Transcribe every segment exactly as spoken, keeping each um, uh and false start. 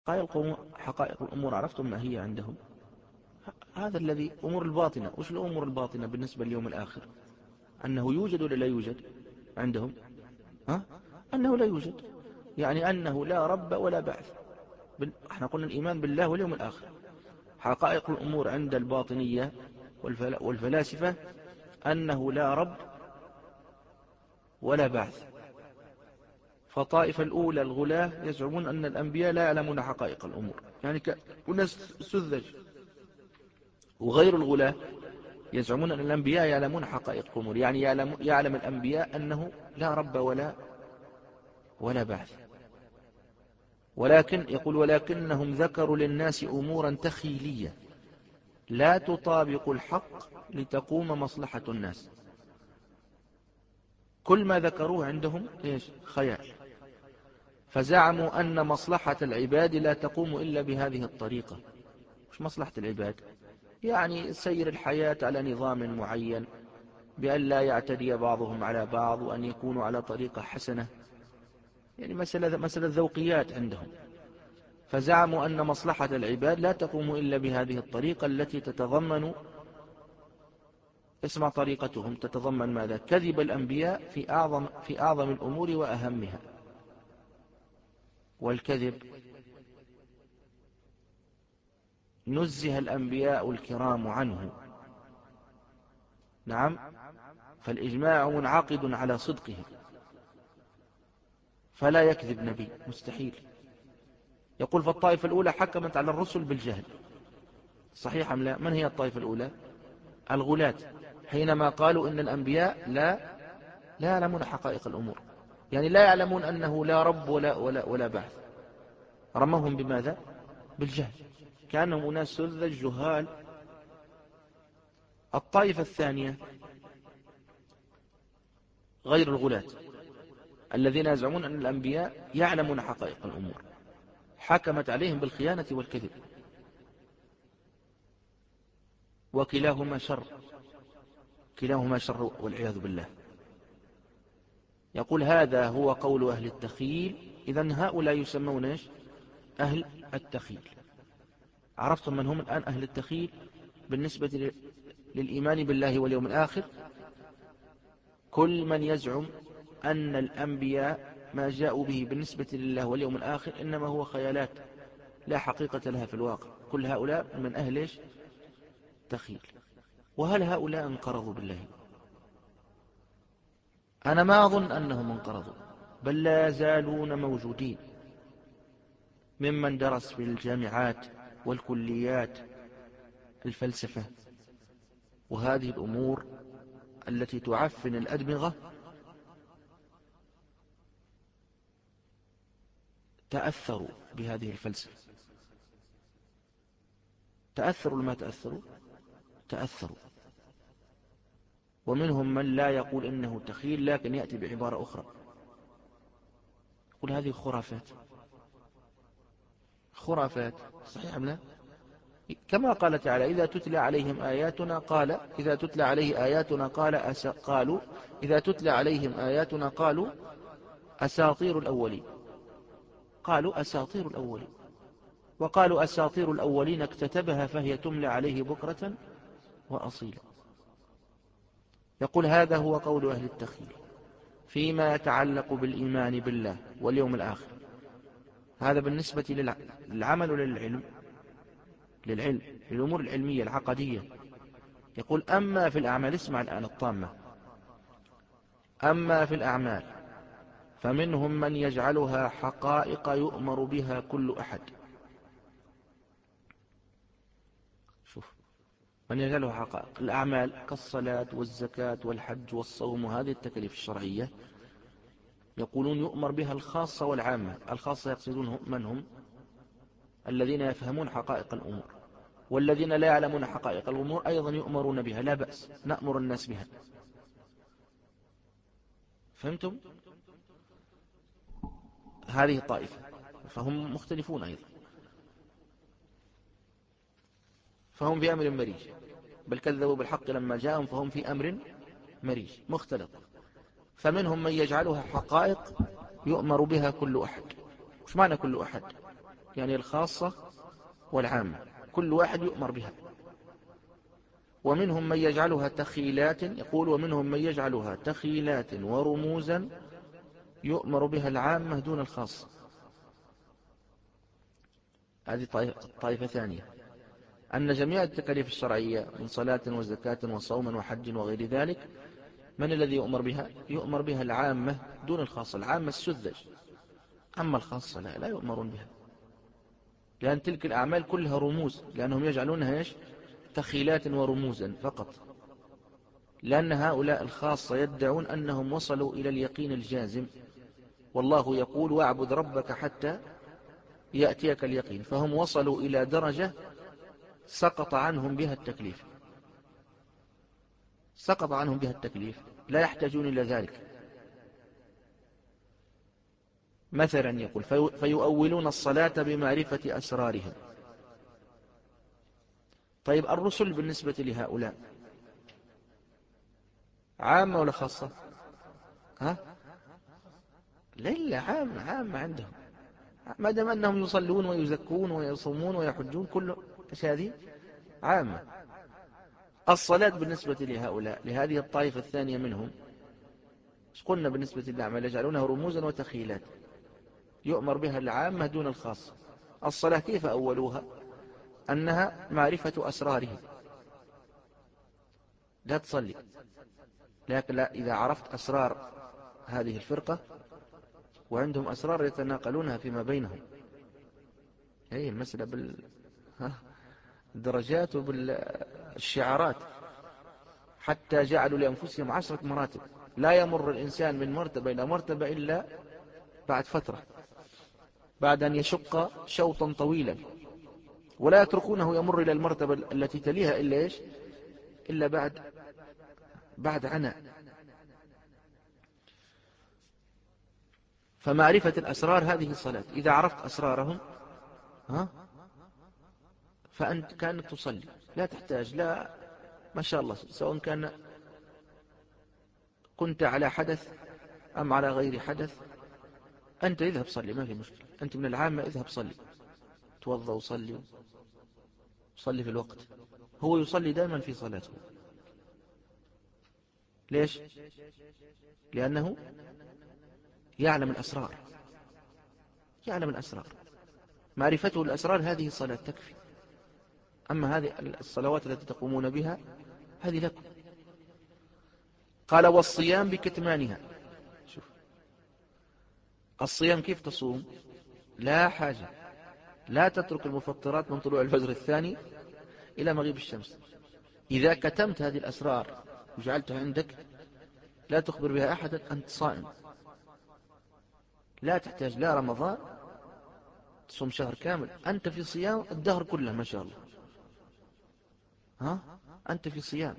حقائق حقائق الأمور عرفتم ما هي عندهم؟ هذا الذي أمور الباطنة. وش الأمور الباطنة بالنسبة لليوم الآخر؟ أنه يوجد ولا لا يوجد عندهم؟ ها؟ أنه لا يوجد، يعني أنه لا رب ولا بعث. احنا قلنا الإيمان بالله واليوم الآخر. حقائق الأمور عند الباطنية والفلاسفة أنه لا رب ولا بعث. فطائفة الأولى الغلاة يزعمون أن الأنبياء لا يعلمون حقائق الأمور، يعني كناس سذج. وغير الغلاة يزعمون أن الأنبياء يعلمون حقائق الأمور، يعني يعلم, يعلم الأنبياء أنه لا رب ولا ولا بعث. ولكن يقول ولكنهم ذكروا للناس أمورا تخيلية لا تطابق الحق لتقوم مصلحة الناس. كل ما ذكروه عندهم إيش؟ خيال. فزعموا أن مصلحة العباد لا تقوم إلا بهذه الطريقة. مش مصلحة العباد؟ يعني سير الحياة على نظام معين، بأن لا يعتدي بعضهم على بعض، وأن يكونوا على طريقة حسنة، يعني مسألة, مسألة ذوقيات عندهم. فزعموا أن مصلحة العباد لا تقوم إلا بهذه الطريقة التي تتضمن، اسمع طريقتهم، تتضمن ماذا؟ كذب الأنبياء في أعظم, في أعظم الأمور وأهمها. والكذب نزه الأنبياء الكرام عنه. نعم، فالإجماع منعقد على صدقه، فلا يكذب نبي، مستحيل. يقول فالطائفة الأولى حكمت على الرسل بالجهل. صحيح أم لا؟ من هي الطائفة الأولى؟ الغلاة، حينما قالوا إن الأنبياء لا لا يعلمون حقائق الأمور، يعني لا يعلمون أنه لا رب ولا, ولا, ولا بعث. رمهم بماذا؟ بالجهل، كأنهم أناس سذج جهال. الطائفة الثانية غير الغلاة الذين يزعمون أن الأنبياء يعلمون حقائق الأمور، حكمت عليهم بالخيانة والكذب، وكلاهما شر، كلاهما شر والعياذ بالله. يقول هذا هو قول أهل التخيل. إذن هؤلاء يسمون إيش؟ أهل التخيل. عرفتم من هم الآن أهل التخيل بالنسبة للإيمان بالله واليوم الآخر؟ كل من يزعم أن الأنبياء ما جاءوا به بالنسبة لله واليوم الآخر إنما هو خيالات لا حقيقة لها في الواقع. كل هؤلاء من أهل إيش؟ تخيل. وهل هؤلاء انقرضوا بالله؟ أنا ما أظن أنهم انقرضوا، بل لا يزالون موجودين ممن درس في الجامعات والكليات الفلسفة وهذه الأمور التي تعفن الأدمغة. تأثروا بهذه الفلسفة. تأثروا لما تأثروا تأثروا. ومنهم من لا يقول إنه تخيل، لكن يأتي بعبارة أخرى، يقول هذه خرافات. خرافات، صحيح أم لا؟ كما قال تعالى إذا تتلى عليهم آياتنا قال إذا تتلى عليه آياتنا قال أس... قالوا إذا تتلى عليهم آياتنا قالوا أساطير الأولين. قالوا أساطير الأولين، وقالوا أساطير الأولين اكتتبها فهي تملى عليه بكرة وأصيلا. يقول هذا هو قول أهل التخيل فيما يتعلق بالإيمان بالله واليوم الآخر. هذا بالنسبة للعمل وللعلم، للعلم للأمور العلمية العقدية. يقول أما في الأعمال، اسمع الآن الطامة، أما في الأعمال فمنهم من يجعلها حقائق يؤمر بها كل أحد. شوف، من يجعلها حقائق الأعمال كالصلاة والزكاة والحج والصوم وهذه التكاليف الشرعية، يقولون يؤمر بها الخاصة والعامة. الخاصة يقصدون من هم؟ الذين يفهمون حقائق الأمور، والذين لا يعلمون حقائق الأمور أيضا يؤمرون بها، لا بأس نأمر الناس بها. فهمتم؟ هذه طائفة، فهم مختلفون أيضا، فهم في أمر مريج، بل كذبوا بالحق لما جاءهم فهم في أمر مريج مختلط. فمنهم من يجعلها حقائق يؤمر بها كل أحد. وش معنى كل أحد؟ يعني الخاصة والعامة، كل واحد يؤمر بها. ومنهم من يجعلها تخيلات، يقول ومنهم من يجعلها تخيلات ورموزا يؤمر بها العامة دون الخاصة. هذه طائفة ثانية، أن جميع التكاليف الشرعية من صلاة وزكاة وصوم وحج وغير ذلك، من الذي يؤمر بها؟ يؤمر بها العامة دون الخاصة. العامة السذج، أما الخاصة لا, لا يؤمرون بها، لأن تلك الأعمال كلها رموز، لأنهم يجعلونها إيش؟ تخيلات ورموزا فقط، لأن هؤلاء الخاصة يدعون أنهم وصلوا إلى اليقين الجازم، والله يقول واعبد ربك حتى يأتيك اليقين، فهم وصلوا إلى درجة سقط عنهم بها التكليف، سقط عنهم بها التكليف، لا يحتاجون إلى ذلك. مثلا يقول فيؤولون الصلاة بمعرفة أسرارهم. طيب الرسل بالنسبة لهؤلاء عامة ولا خاصة؟ ها؟ لا، عامة عامة عندهم، ما دام أنهم يصلون ويزكون ويصومون ويحجون، كل هذه عامة. الصلاة بالنسبة لهؤلاء، لهذه الطائفة الثانية منهم، قلنا بالنسبة للأعمال يجعلونها رموزا وتخيلات يؤمر بها العامة دون الخاصة. الصلاة كيف أولوها؟ أنها معرفة أسراره، لا تصلي، لكن لا، إذا عرفت أسرار هذه الفرقة، وعندهم أسرار يتناقلونها فيما بينهم، هي المسألة بالدرجات وبالشعارات، حتى جعلوا لأنفسهم عشرة مراتب، لا يمر الإنسان من مرتبة إلى مرتبة إلا بعد فترة، بعد أن يشق شوطا طويلا، ولا يتركونه يمر إلى المرتبة التي تليها إلا إيش؟ إلا بعد بعد عناء. فمعرفة الأسرار هذه الصلاة، إذا عرفت أسرارهم ها فأنت كانت تصلي، لا تحتاج، لا ما شاء الله، سواء كان كنت على حدث أم على غير حدث، أنت اذهب صلي، ما في مشكلة، أنت من العامة، اذهب صلي، توضأ وصلي، صلي في الوقت. هو يصلي دائما في صلاته، ليش؟ لأنه يعلم الأسرار، يعلم الأسرار، معرفته الأسرار هذه صلاة تكفي. أما هذه الصلوات التي تقومون بها هذه لكم. قال والصيام بكتمانها. شوف الصيام كيف تصوم؟ لا حاجة، لا تترك المفطرات من طلوع الفجر الثاني إلى مغيب الشمس. إذا كتمت هذه الأسرار وجعلتها عندك، لا تخبر بها أحدا، أنت صائم، لا تحتاج لا رمضان تصوم شهر كامل، أنت في صيام الدهر كله ما شاء الله، ها أنت في صيام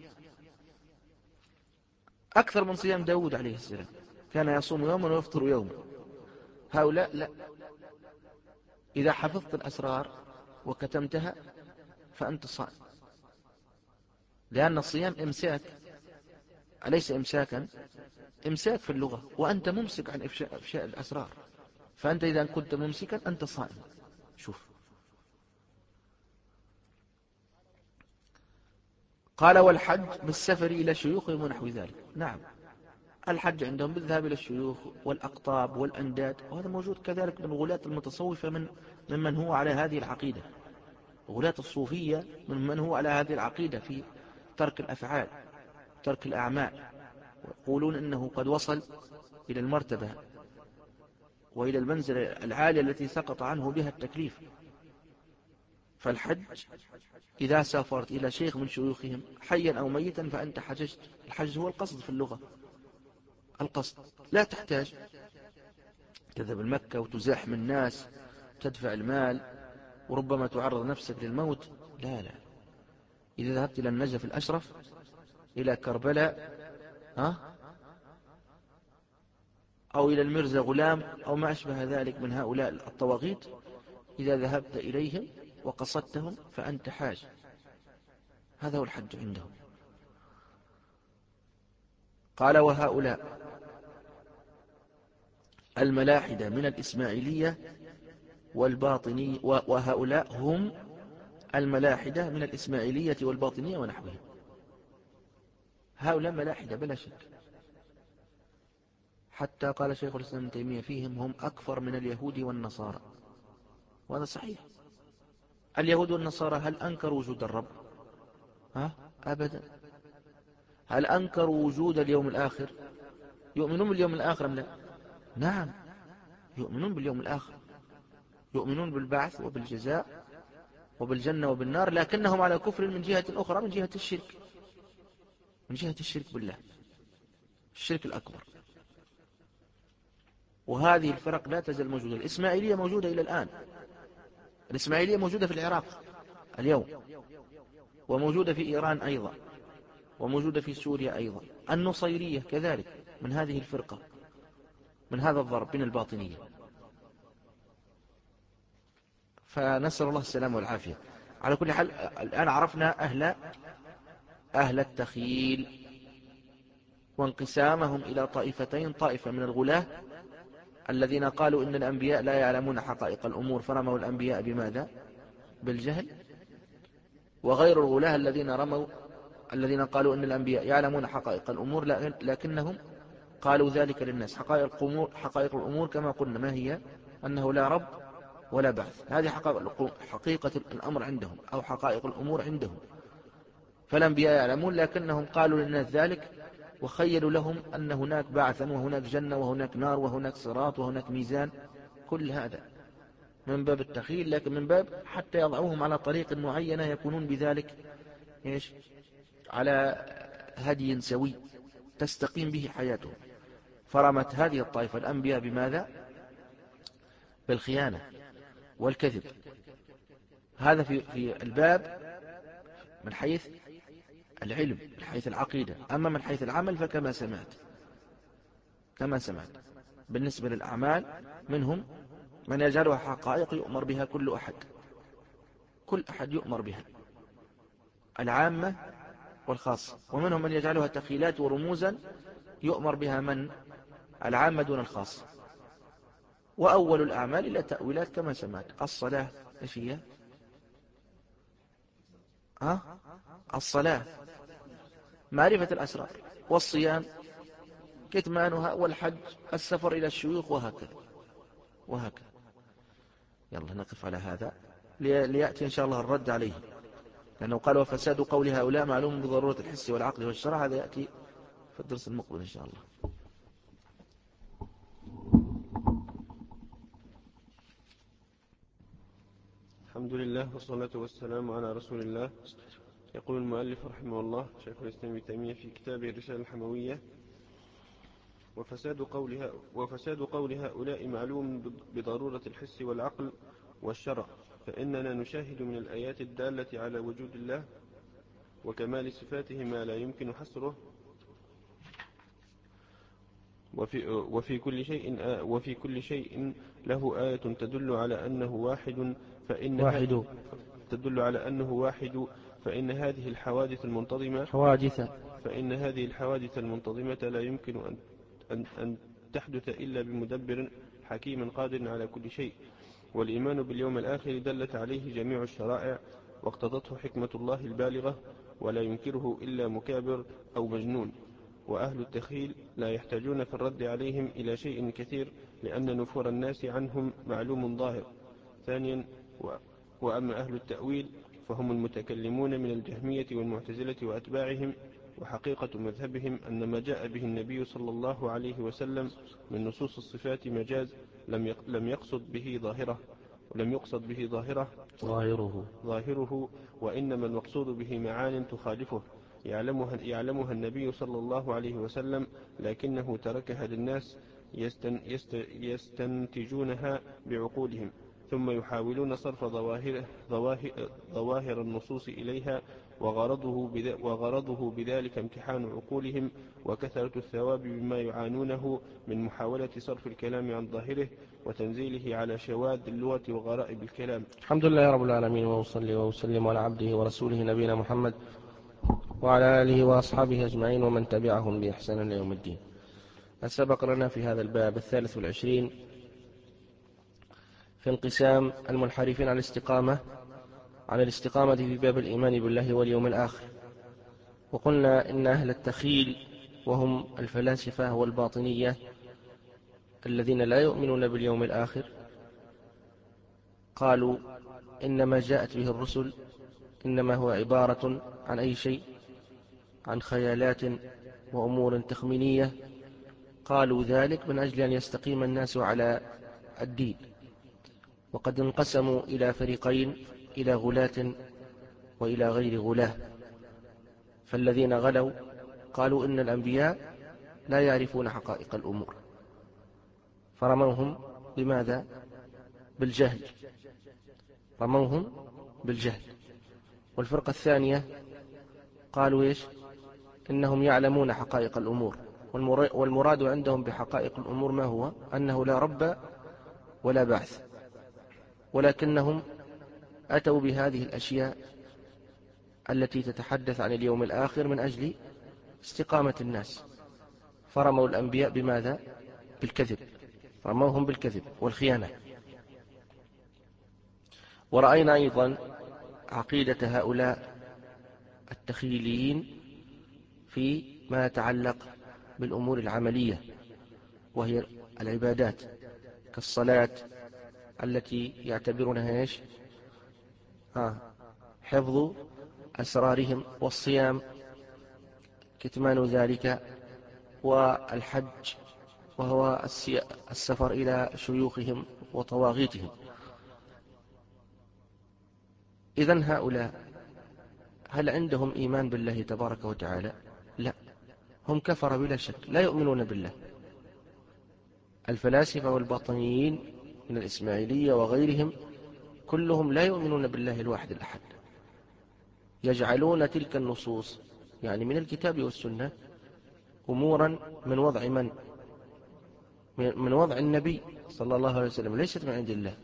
أكثر من صيام داود عليه السلام، كان يصوم يوما ويفطر يوما. هؤلاء لا، إذا حفظت الأسرار وكتمتها فأنت صائم، لأن الصيام إمساك، أليس إمساكا؟ إمساك في اللغة، وأنت ممسك عن إفشاء, إفشاء الأسرار، فأنت إذا كنت ممسكا أنت صائم. شوف قال والحج بالسفر إلى شيوخهم ونحو ذلك. نعم، الحج عندهم بالذهاب إلى الشيوخ والأقطاب والأنداد، وهذا موجود كذلك من غلاة المتصوفة، من ممن هو على هذه العقيدة، غلاة الصوفية ممن هو على هذه العقيدة في ترك الأفعال، ترك الأعمال، ويقولون إنه قد وصل إلى المرتبة وإلى المنزلة العالية التي سقط عنه بها التكليف. فالحج إذا سافرت إلى شيخ من شيوخهم حيا أو ميتا فأنت حججت. الحج هو القصد في اللغة، القصد، لا تحتاج تذهب المكة وتزاحم الناس، تدفع المال، وربما تعرض نفسك للموت. لا لا، إذا ذهبت إلى النجف الأشرف، إلى كربلاء، ها أو إلى المرزا غلام أو ما أشبه ذلك من هؤلاء الطواغيت، إذا ذهبت إليهم وقصدتهم فأنت حاج. هذا هو الحج عندهم. قال وهؤلاء، الملاحدة من الإسماعيلية والباطني، وهؤلاء هم الملاحدة من الإسماعيلية والباطنية ونحوهم. هؤلاء ملاحدة بلا شك، حتى قال شيخ الإسلام ابن تيمية فيهم هم أكفر من اليهود والنصارى، وهذا صحيح. اليهود والنصارى هل أنكروا وجود الرب؟ ها؟ أبدا. هل أنكروا وجود اليوم الآخر؟ يؤمنون باليوم الآخر أم لا؟ نعم، يؤمنون باليوم الآخر، يؤمنون بالبعث وبالجزاء وبالجنة وبالنار، لكنهم على كفر من جهة أخرى، من جهة الشرك، من جهة الشرك بالله، الشرك الأكبر. وهذه الفرق لا تزال موجودة. الإسماعيلية موجودة إلى الآن، الإسماعيلية موجودة في العراق اليوم، وموجودة في إيران أيضا، وموجودة في سوريا أيضا. النصيرية كذلك من هذه الفرقة، من هذا الضرب من الباطنية. فنسأل الله السلامة والعافية. على كل حال الآن عرفنا أهل أهل التخيل وانقسامهم إلى طائفتين: طائفة من الغلاة الذين قالوا إن الأنبياء لا يعلمون حقائق الأمور فرموا الأنبياء بماذا؟ بالجهل. وغير الغلاة الذين رموا الذين قالوا إن الأنبياء يعلمون حقائق الأمور لكنهم قالوا ذلك للناس. حقائق الأمور, حقائق الأمور كما قلنا ما هي؟ أنه لا رب ولا بعث. هذه حقيقة الأمر عندهم، أو حقائق الأمور عندهم. فالأنبياء يعلمون لكنهم قالوا للناس ذلك، وخيلوا لهم أن هناك بعثا وهناك جنة وهناك نار وهناك صراط وهناك ميزان. كل هذا من باب التخيل، لكن من باب حتى يضعوهم على طريق معينة يكونون بذلك إيش؟ على هدي سوي تستقيم به حياتهم. فرمت هذه الطائفة الأنبياء بماذا؟ بالخيانة والكذب. هذا في في الباب من حيث العلم، من حيث العقيدة. أما من حيث العمل فكما سمعت كما سمعت بالنسبة للأعمال منهم من يجعلها حقائق يؤمر بها كل أحد، كل أحد يؤمر بها، العامة والخاصة. ومنهم من يجعلها تخيلات ورموزا يؤمر بها من؟ العامة دون الخاصة. وأول الأعمال إلى تأويلات كما سمعت. الصلاة إيش هي؟ ها؟ الصلاة معرفة الأسرار، والصيام كتمانها، والحج السفر إلى الشيوخ، وهكذا وهكذا. يلا نقف على هذا ليأتي إن شاء الله الرد عليه، لأنه قال وفساد قول هؤلاء معلوم بضرورة الحس والعقل والشرع. هذا يأتي في الدرس المقبل إن شاء الله. الحمد لله والصلاة والسلام على رسول الله. يقول المؤلف رحمه الله شيخ الإسلام ابن تيمية في كتابه الرسالة الحموية: وفساد قول, وفساد قول هؤلاء معلوم بضرورة الحس والعقل والشرع، فإننا نشاهد من الآيات الدالة على وجود الله وكمال صفاته ما لا يمكن حصره، وفي, وفي, كل شيء وفي كل شيء له آية تدل على أنه واحد فإن واحد تدل على أنه واحد فإن هذه الحوادث المنتظمة حوادث فإن هذه الحوادث المنتظمة لا يمكن أن, أن, أن تحدث إلا بمدبر حكيم قادر على كل شيء. والإيمان باليوم الآخر دلت عليه جميع الشرائع واقتضته حكمة الله البالغة، ولا ينكره إلا مكابر أو مجنون. وأهل التخيل لا يحتاجون في الرد عليهم إلى شيء كثير، لأن نفور الناس عنهم معلوم ظاهر. ثانيا، وأما أهل التأويل فهم المتكلمون من الجهمية والمعتزلة وأتباعهم، وحقيقة مذهبهم أن ما جاء به النبي صلى الله عليه وسلم من نصوص الصفات مجاز لم يقصد به ظاهره ولم يقصد به ظاهره ظاهره ظاهره وإنما المقصود به معان تخالفه يعلمها, يعلمها النبي صلى الله عليه وسلم، لكنه تركها للناس يستن يست يستنتجونها بعقولهم، ثم يحاولون صرف ظواهر, ظواهر, ظواهر النصوص إليها، وغرضه, وغرضه بذلك امتحان عقولهم وكثرة الثواب بما يعانونه من محاولة صرف الكلام عن ظاهره وتنزيله على شواذ اللغة وغرائب الكلام. الحمد لله رب العالمين، وأصلي وأسلم على عبده ورسوله نبينا محمد وعلى آله وأصحابه أجمعين ومن تبعهم بإحسان ليوم الدين. سبق لنا في هذا الباب الثالث والعشرين في انقسام المنحرفين عن الاستقامة عن الاستقامة في باب الإيمان بالله واليوم الآخر. وقلنا إن أهل التخيل وهم الفلاسفة والباطنية الذين لا يؤمنون باليوم الآخر قالوا إن ما جاءت به الرسل إنما هو عبارة عن أي شيء، عن خيالات وأمور تخمينية. قالوا ذلك من أجل أن يستقيم الناس على الدين. وقد انقسموا إلى فريقين، إلى غلاة وإلى غير غلاة. فالذين غلوا قالوا إن الأنبياء لا يعرفون حقائق الأمور، فرموهم بماذا؟ بالجهل، رموهم بالجهل. والفرقة الثانية قالوا إيش؟ إنهم يعلمون حقائق الأمور، والمراد عندهم بحقائق الأمور ما هو؟ أنه لا رب ولا بعث، ولكنهم أتوا بهذه الأشياء التي تتحدث عن اليوم الآخر من أجل استقامة الناس، فرموا الأنبياء بماذا؟ بالكذب، رموهم بالكذب والخيانة. ورأينا أيضا عقيدة هؤلاء التخيليين في ما يتعلق بالأمور العملية، وهي العبادات كالصلاة التي يعتبرونها إيش؟ آه حفظ أسرارهم، والصيام كتمان ذلك، والحج وهو السفر إلى شيوخهم وطواغيتهم. إذن هؤلاء هل عندهم إيمان بالله تبارك وتعالى؟ لا، هم كفر بلا شك، لا يؤمنون بالله. الفلاسفة والباطنيين من الإسماعيلية وغيرهم كلهم لا يؤمنون بالله الواحد الأحد، يجعلون تلك النصوص يعني من الكتاب والسنة أمورا من وضع من؟ من وضع النبي صلى الله عليه وسلم، ليست من عند الله،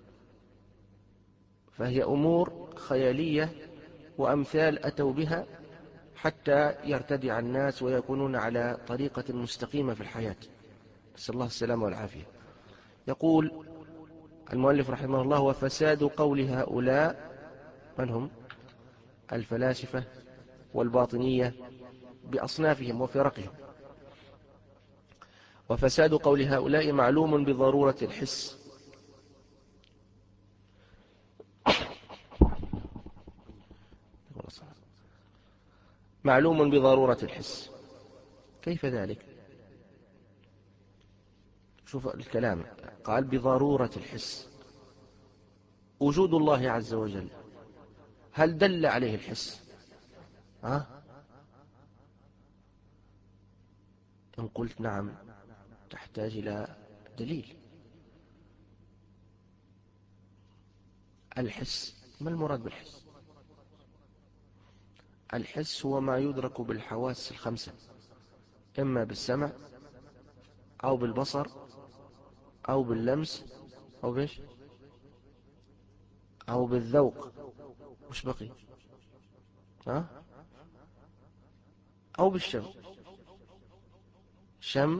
فهي أمور خيالية وأمثال أتوا بها حتى يرتدع الناس ويكونون على طريقة مستقيمة في الحياة، نسأل الله السلامة والعافية. يقول المؤلف رحمه الله: وفساد قول هؤلاء، من هم؟ الفلاسفة والباطنية بأصنافهم وفرقهم. وفساد قول هؤلاء معلوم بضرورة الحس، معلوم بضرورة الحس. كيف ذلك؟ شوف الكلام، قال بضرورة الحس. وجود الله عز وجل هل دل عليه الحس؟ ها؟ إن قلت نعم تحتاج إلى دليل. الحس، ما المراد بالحس؟ الحس هو ما يدرك بالحواس الخمسة، إما بالسمع أو بالبصر أو باللمس أو بيش أو بالذوق، مش بقي؟ ها؟ أو بالشم، شم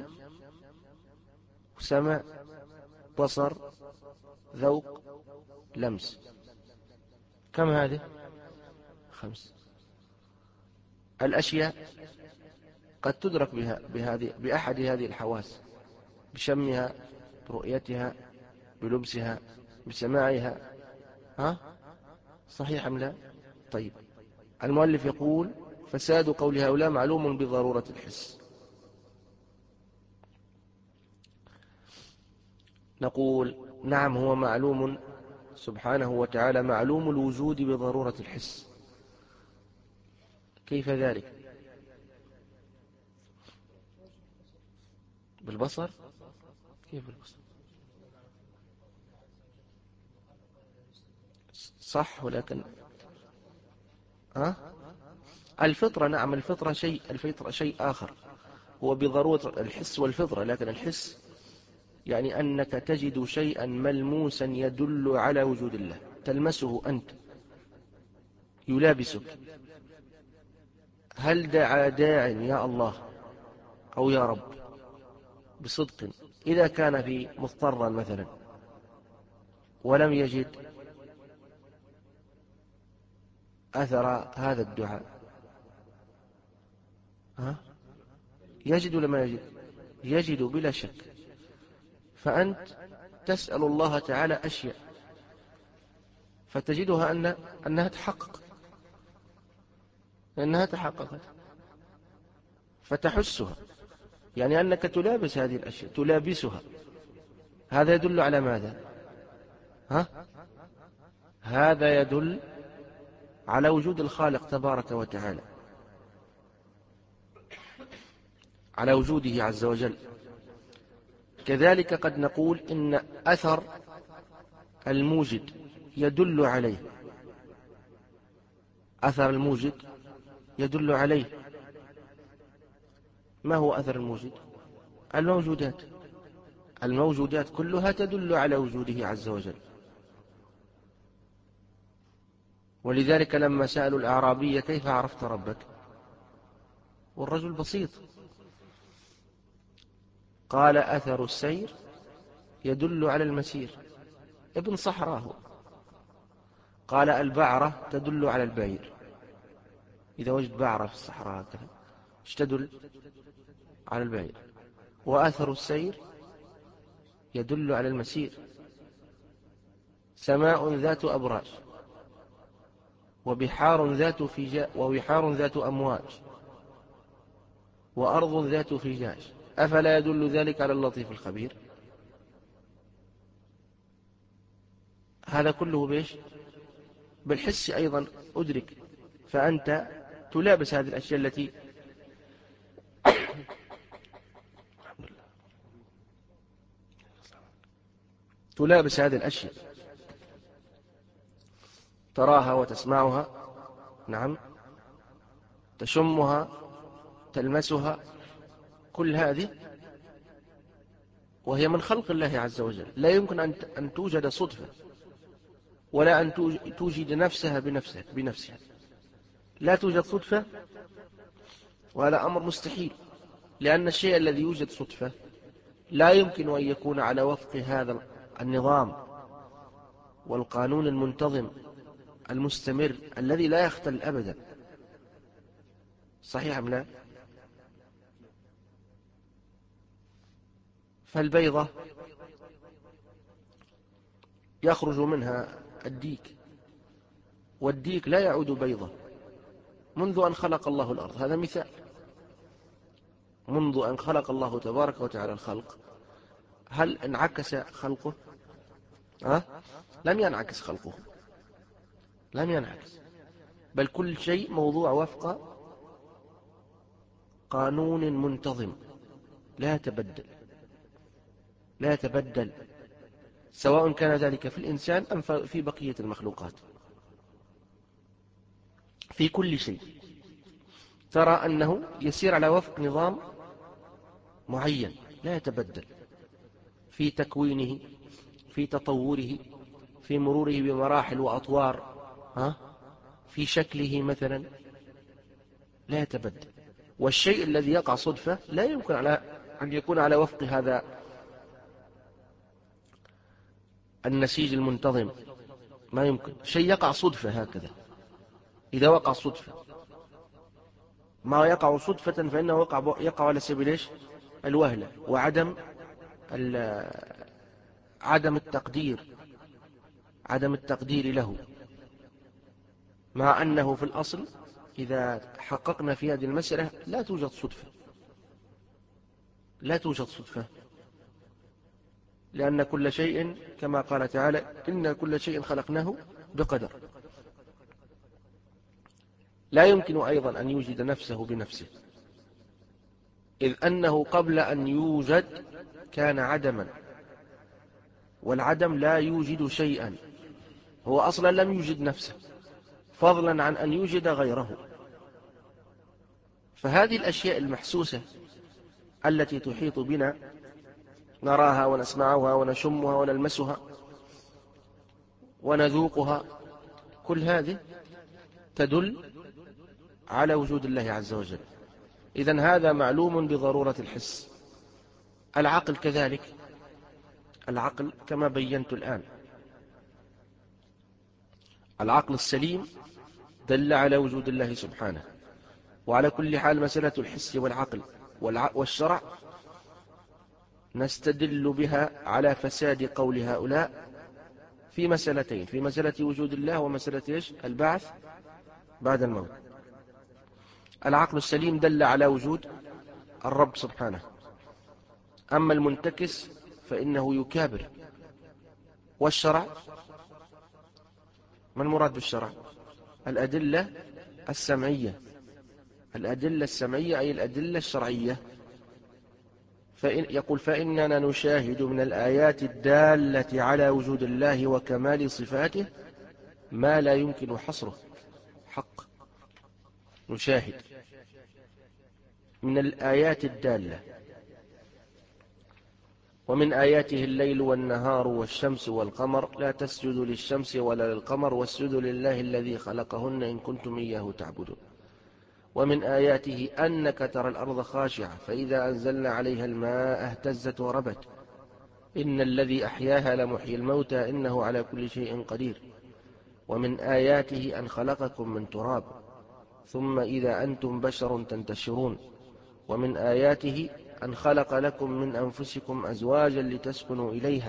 سمع بصر ذوق لمس. كم هذه؟ خمس. الأشياء قد تدرك بها بهذه بأحد هذه الحواس، بشمها، برؤيتها، بلمسها، بسماعها. ها؟ صحيح أم لا؟ طيب، المؤلف يقول: فساد قول هؤلاء معلوم بضرورة الحس. نقول: نعم، هو معلوم سبحانه وتعالى، معلوم الوجود بضرورة الحس. كيف ذلك؟ بالبصر؟ كيف بالبصر؟ صح، ولكن ها؟ الفطرة، نعم، الفطرة شيء، الفطرة شيء آخر، هو بضرورة الحس والفطرة. لكن الحس يعني أنك تجد شيئا ملموسا يدل على وجود الله، تلمسه أنت، يلابسك. هل دعا داع يا الله أو يا رب بصدق إذا كان في مضطرا مثلا، ولم يجد أثر هذا الدعاء، ها؟ يجد ولا ما يجد؟ يجد بلا شك. فأنت تسأل الله تعالى أشياء فتجدها أن أنها تحقق، أنها تحققت فتحسها، يعني أنك تلابس هذه الأشياء، تلابسها. هذا يدل على ماذا؟ ها؟ هذا يدل على وجود الخالق تبارك وتعالى، على وجوده عز وجل. كذلك قد نقول إن أثر الموجد يدل عليه، أثر الموجد يدل عليه. ما هو أثر الموجد؟ الموجودات، الموجودات كلها تدل على وجوده عز وجل. ولذلك لما سألوا الأعرابية كيف عرفت ربك، والرجل بسيط، قال أثر السير يدل على المسير، ابن صحراه. قال البعرة تدل على البعير، إذا وجد بعرة في الصحراء هكذا ايش تدل؟ على البعير. وأثر السير يدل على المسير. سماء ذات أبراج، وبحار ذات فجاج، وبحار ذات أمواج، وأرض ذات فجاج، أفلا يدل ذلك على اللطيف الخبير؟ هذا كله بإيش؟ بالحس أيضا أدرك. فأنت تلابس هذه الأشياء التي تلابس هذه الأشياء، تراها وتسمعها، نعم، تشمها، تلمسها، كل هذه وهي من خلق الله عز وجل. لا يمكن أن توجد صدفة، ولا أن توجد نفسها بنفسها بنفسها لا توجد صدفة، وهذا أمر مستحيل، لأن الشيء الذي يوجد صدفة لا يمكن أن يكون على وفق هذا النظام والقانون المنتظم المستمر الذي لا يختل أبدا. صحيح أم لا؟ فالبيضة يخرج منها الديك، والديك لا يعود بيضة منذ أن خلق الله الأرض. هذا مثال. منذ أن خلق الله تبارك وتعالى الخلق، هل انعكس خلقه؟ أه؟ لم ينعكس خلقه، لم ينعكس، بل كل شيء موضوع وفق قانون منتظم لا يتبدل، لا يتبدل، سواء كان ذلك في الإنسان أم في بقية المخلوقات. في كل شيء ترى أنه يسير على وفق نظام معين لا يتبدل، في تكوينه، في تطوره، في مروره بمراحل وأطوار، ها؟ في شكله مثلا لا يتبدل. والشيء الذي يقع صدفة لا يمكن على أن يكون على وفق هذا النسيج المنتظم، ما يمكن. شيء يقع صدفة هكذا، إذا وقع صدفة، ما يقع صدفة فإنه يقع, يقع على سبيل إيش؟ الوهلة وعدم عدم التقدير، عدم التقدير له، مع أنه في الأصل إذا حققنا في هذه المسألة لا توجد صدفة، لا توجد صدفة، لأن كل شيء كما قال تعالى إن كل شيء خلقناه بقدر. لا يمكن أيضا أن يوجد نفسه بنفسه، إذ أنه قبل أن يوجد كان عدما، والعدم لا يوجد شيئا، هو أصلا لم يوجد نفسه فضلا عن أن يوجد غيره. فهذه الأشياء المحسوسة التي تحيط بنا نراها ونسمعها ونشمها ونلمسها ونذوقها، كل هذه تدل على وجود الله عز وجل. إذن هذا معلوم بضرورة الحس. العقل كذلك، العقل كما بينت الآن العقل السليم دل على وجود الله سبحانه. وعلى كل حال مسألة الحس والعقل والشرع نستدل بها على فساد قول هؤلاء في مسألتين، في مسألة وجود الله ومسألة إيش؟ البعث بعد الموت. العقل السليم دل على وجود الرب سبحانه، أما المنتكس فإنه يكابر. والشرع، ما المراد بالشرع؟ الأدلة السمعية، الأدلة السمعية أي الأدلة الشرعية. فإن يقول فإننا نشاهد من الآيات الدالة على وجود الله وكمال صفاته ما لا يمكن حصره. حق، نشاهد من الآيات الدالة. ومن آياته الليل والنهار والشمس والقمر لا تسجدوا للشمس ولا للقمر واسجدوا لله الذي خلقهن إن كنتم إياه تعبدون. ومن آياته أنك ترى الأرض خاشعة فإذا أنزلنا عليها الماء اهتزت وربت إن الذي أحياها لمحيي الموتى إنه على كل شيء قدير. ومن آياته أن خلقكم من تراب ثم إذا أنتم بشر تنتشرون. ومن آياته أن خلق لكم من أنفسكم أزواجا لتسكنوا إليها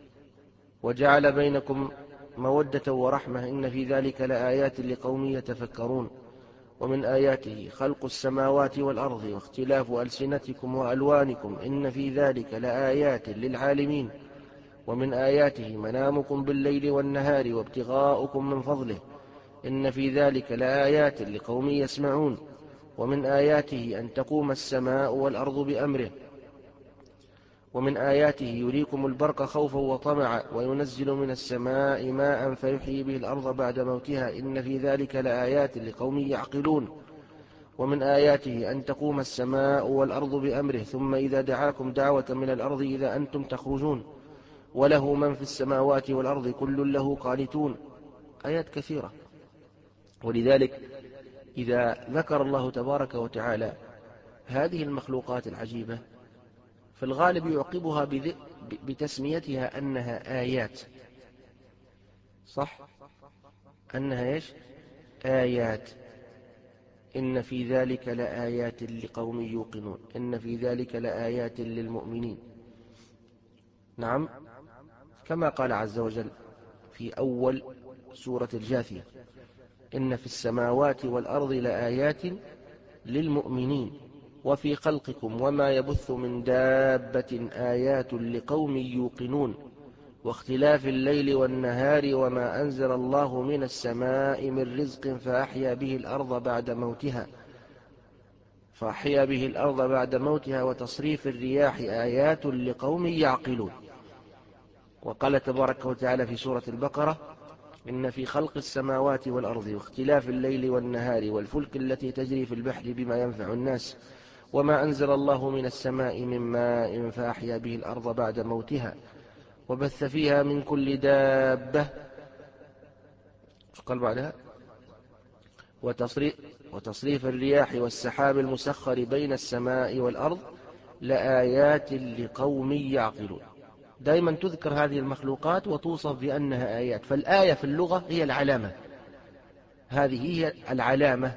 وجعل بينكم مودة ورحمة إن في ذلك لآيات لقوم يتفكرون. ومن آياته خلق السماوات والأرض واختلاف ألسنتكم وألوانكم إن في ذلك لآيات للعالمين. ومن آياته منامكم بالليل والنهار وابتغاؤكم من فضله إن في ذلك لآيات لقوم يسمعون. ومن آياته أن تقوم السماء والأرض بأمره. ومن آياته يريكم البرق خوفا وطمعا وينزل من السماء ماء فيحيي به الأرض بعد موتها إن في ذلك لآيات لقوم يعقلون. ومن آياته أن تقوم السماء والأرض بأمره ثم إذا دعاكم دعوة من الأرض إذا أنتم تخرجون وله من في السماوات والأرض كل له قانتون. آيات كثيرة. ولذلك إذا ذكر الله تبارك وتعالى هذه المخلوقات العجيبة في الغالب يعقبها بتسميتها أنها آيات. صح؟ أنها إيش؟ آيات. إن في ذلك لآيات لقوم يوقنون إن في ذلك لآيات للمؤمنين. نعم، كما قال عز وجل في أول سورة الجاثية إن في السماوات والأرض لآيات للمؤمنين وفي خلقكم وما يبث من دابة آيات لقوم يوقنون واختلاف الليل والنهار وما أنزل الله من السماء من رزق فأحيا به الأرض بعد موتها فأحيا به الأرض بعد موتها وتصريف الرياح آيات لقوم يعقلون. وقال تبارك وتعالى في سورة البقرة إن في خلق السماوات والأرض واختلاف الليل والنهار والفلك التي تجري في البحر بما ينفع الناس وما أنزل الله من السماء من ماء فأحيا به الأرض بعد موتها وبث فيها من كل دابة قال بعدها وتصريف, وتصريف الرياح والسحاب المسخر بين السماء والأرض لآيات لقوم يعقلون. دائما تذكر هذه المخلوقات وتوصف بأنها آيات. فالآية في اللغة هي العلامة، هذه هي العلامة.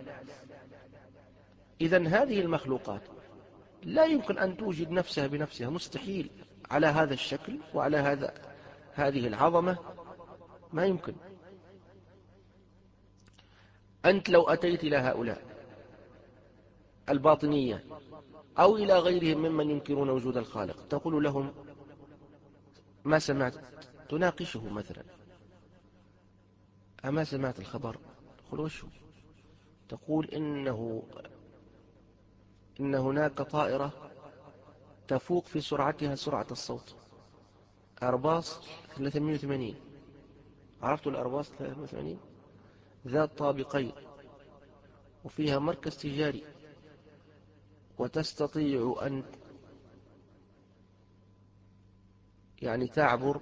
إذن هذه المخلوقات لا يمكن أن توجد نفسها بنفسها، مستحيل على هذا الشكل وعلى هذا هذه العظمة، ما يمكن. أنت لو أتيت إلى هؤلاء الباطنية أو إلى غيرهم ممن ينكرون وجود الخالق تقول لهم ما سمعت، تناقشه مثلا أما سمعت الخبر؟ تقول وشو؟ تقول إنه إن هناك طائرة تفوق في سرعتها سرعة الصوت، أرباص ثلاثمائة وثمانين. عرفتوا الأرباص ثلاثمائة وثمانين؟ ذات طابقين وفيها مركز تجاري وتستطيع أن يعني تعبر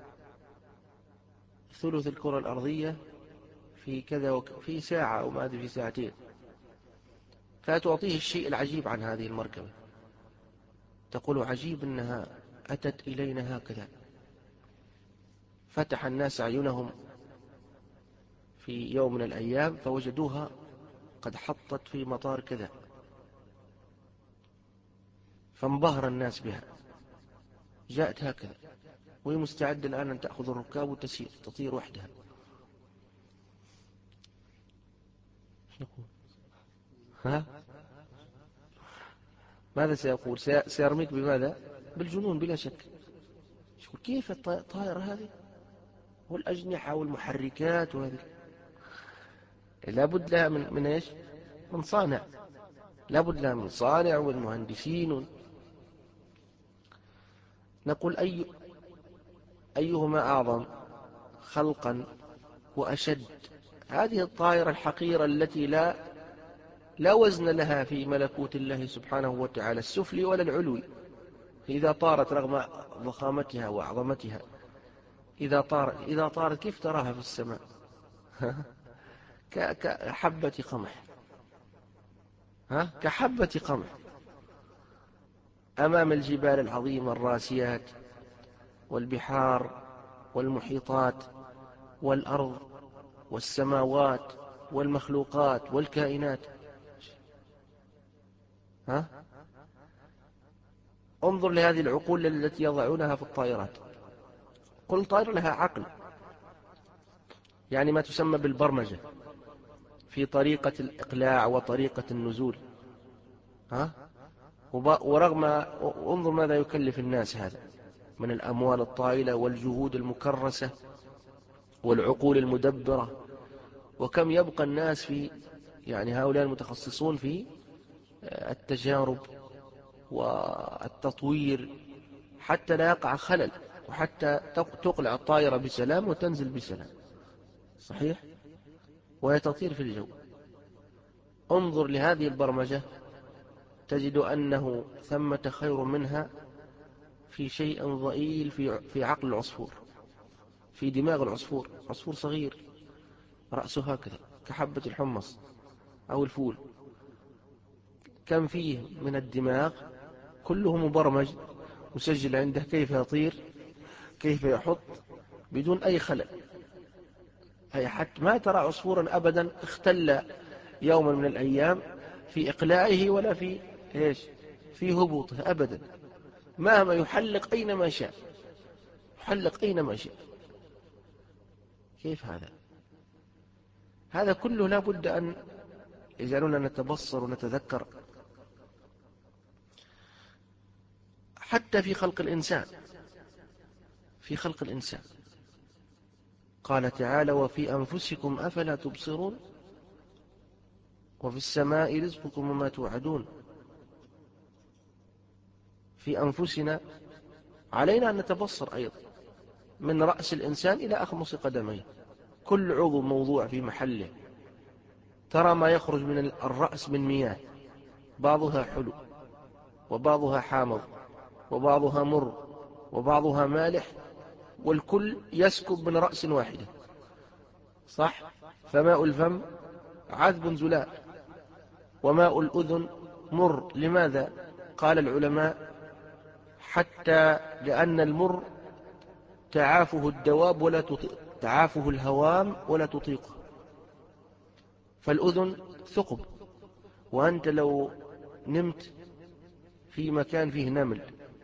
ثلث الكرة الأرضية في كذا وك... في ساعة أو ما أدري في ساعتين. فتعطيه الشيء العجيب عن هذه المركبة، تقول عجيب أنها أتت إلينا هكذا. فتح الناس أعينهم في يوم من الأيام فوجدوها قد حطت في مطار كذا، فانبهر الناس بها، جاءت هكذا وهي مستعدة الآن أن تأخذ الركاب وتسير تطير وحدها. ها؟ ماذا سيقول؟ سيرميك بماذا؟ بالجنون بلا شك. كيف الطائرة هذه والأجنحة والمحركات وهذه؟ لابد لها من, من إيش؟ من صانع، لابد لها من صانع والمهندسين. نقول أي أيهما أعظم خلقا وأشد؟ هذه الطائرة الحقيرة التي لا لا وزن لها في ملكوت الله سبحانه وتعالى السفلي ولا العلوي. إذا طارت رغم ضخامتها وعظمتها، إذا طارت إذا طارت كيف تراها في السماء؟ كحبة قمح، ها؟ كحبة قمح أمام الجبال العظيمة الراسيات والبحار والمحيطات والأرض والسماوات والمخلوقات والكائنات. ها؟ انظر لهذه العقول التي يضعونها في الطائرات. كل طائرة لها عقل، يعني ما تسمى بالبرمجة في طريقة الإقلاع وطريقة النزول. ها؟ ورغم انظر ماذا يكلف الناس هذا من الأموال الطائلة والجهود المكرسة والعقول المدبرة، وكم يبقى الناس في يعني هؤلاء المتخصصون في التجارب والتطوير حتى لا يقع خلل، وحتى تقلع الطائرة بسلام وتنزل بسلام، صحيح، وهي تطير في الجو. انظر لهذه البرمجة تجد أنه ثمة خير منها في شيء ضئيل في في عقل العصفور، في دماغ العصفور. عصفور صغير رأسه هكذا كحبة الحمص أو الفول، كم فيه من الدماغ كله مبرمج مسجل عنده كيف يطير كيف يحط بدون أي خلل. أي حتى ما ترى عصفورا أبدا اختل يوما من الأيام في إقلاعه ولا في إيش في هبوطه أبدا، مهما يحلق أينما شاء، يحلق أينما شاء. كيف هذا؟ هذا كله لا بد أن يجعلنا نتبصر ونتذكر. حتى في خلق الإنسان، في خلق الإنسان قال تعالى: وفي أنفسكم أفلا تبصرون وفي السماء رزقكم وما توعدون. في أنفسنا علينا أن نتبصر أيضا، من رأس الإنسان إلى أخمص قدميه، كل عضو موضوع في محله. ترى ما يخرج من الرأس من مياه، بعضها حلو وبعضها حامض وبعضها مر وبعضها مالح، والكل يسكب من رأس واحدة، صح؟ فماء الفم عذب زلال وماء الأذن مر. لماذا؟ قال العلماء: حتى لأن المر تعافه الدواب ولا تطيق، تعافه الهوام ولا تطيقه، فالأذن ثقب. وأنت لو نمت في مكان فيه نمل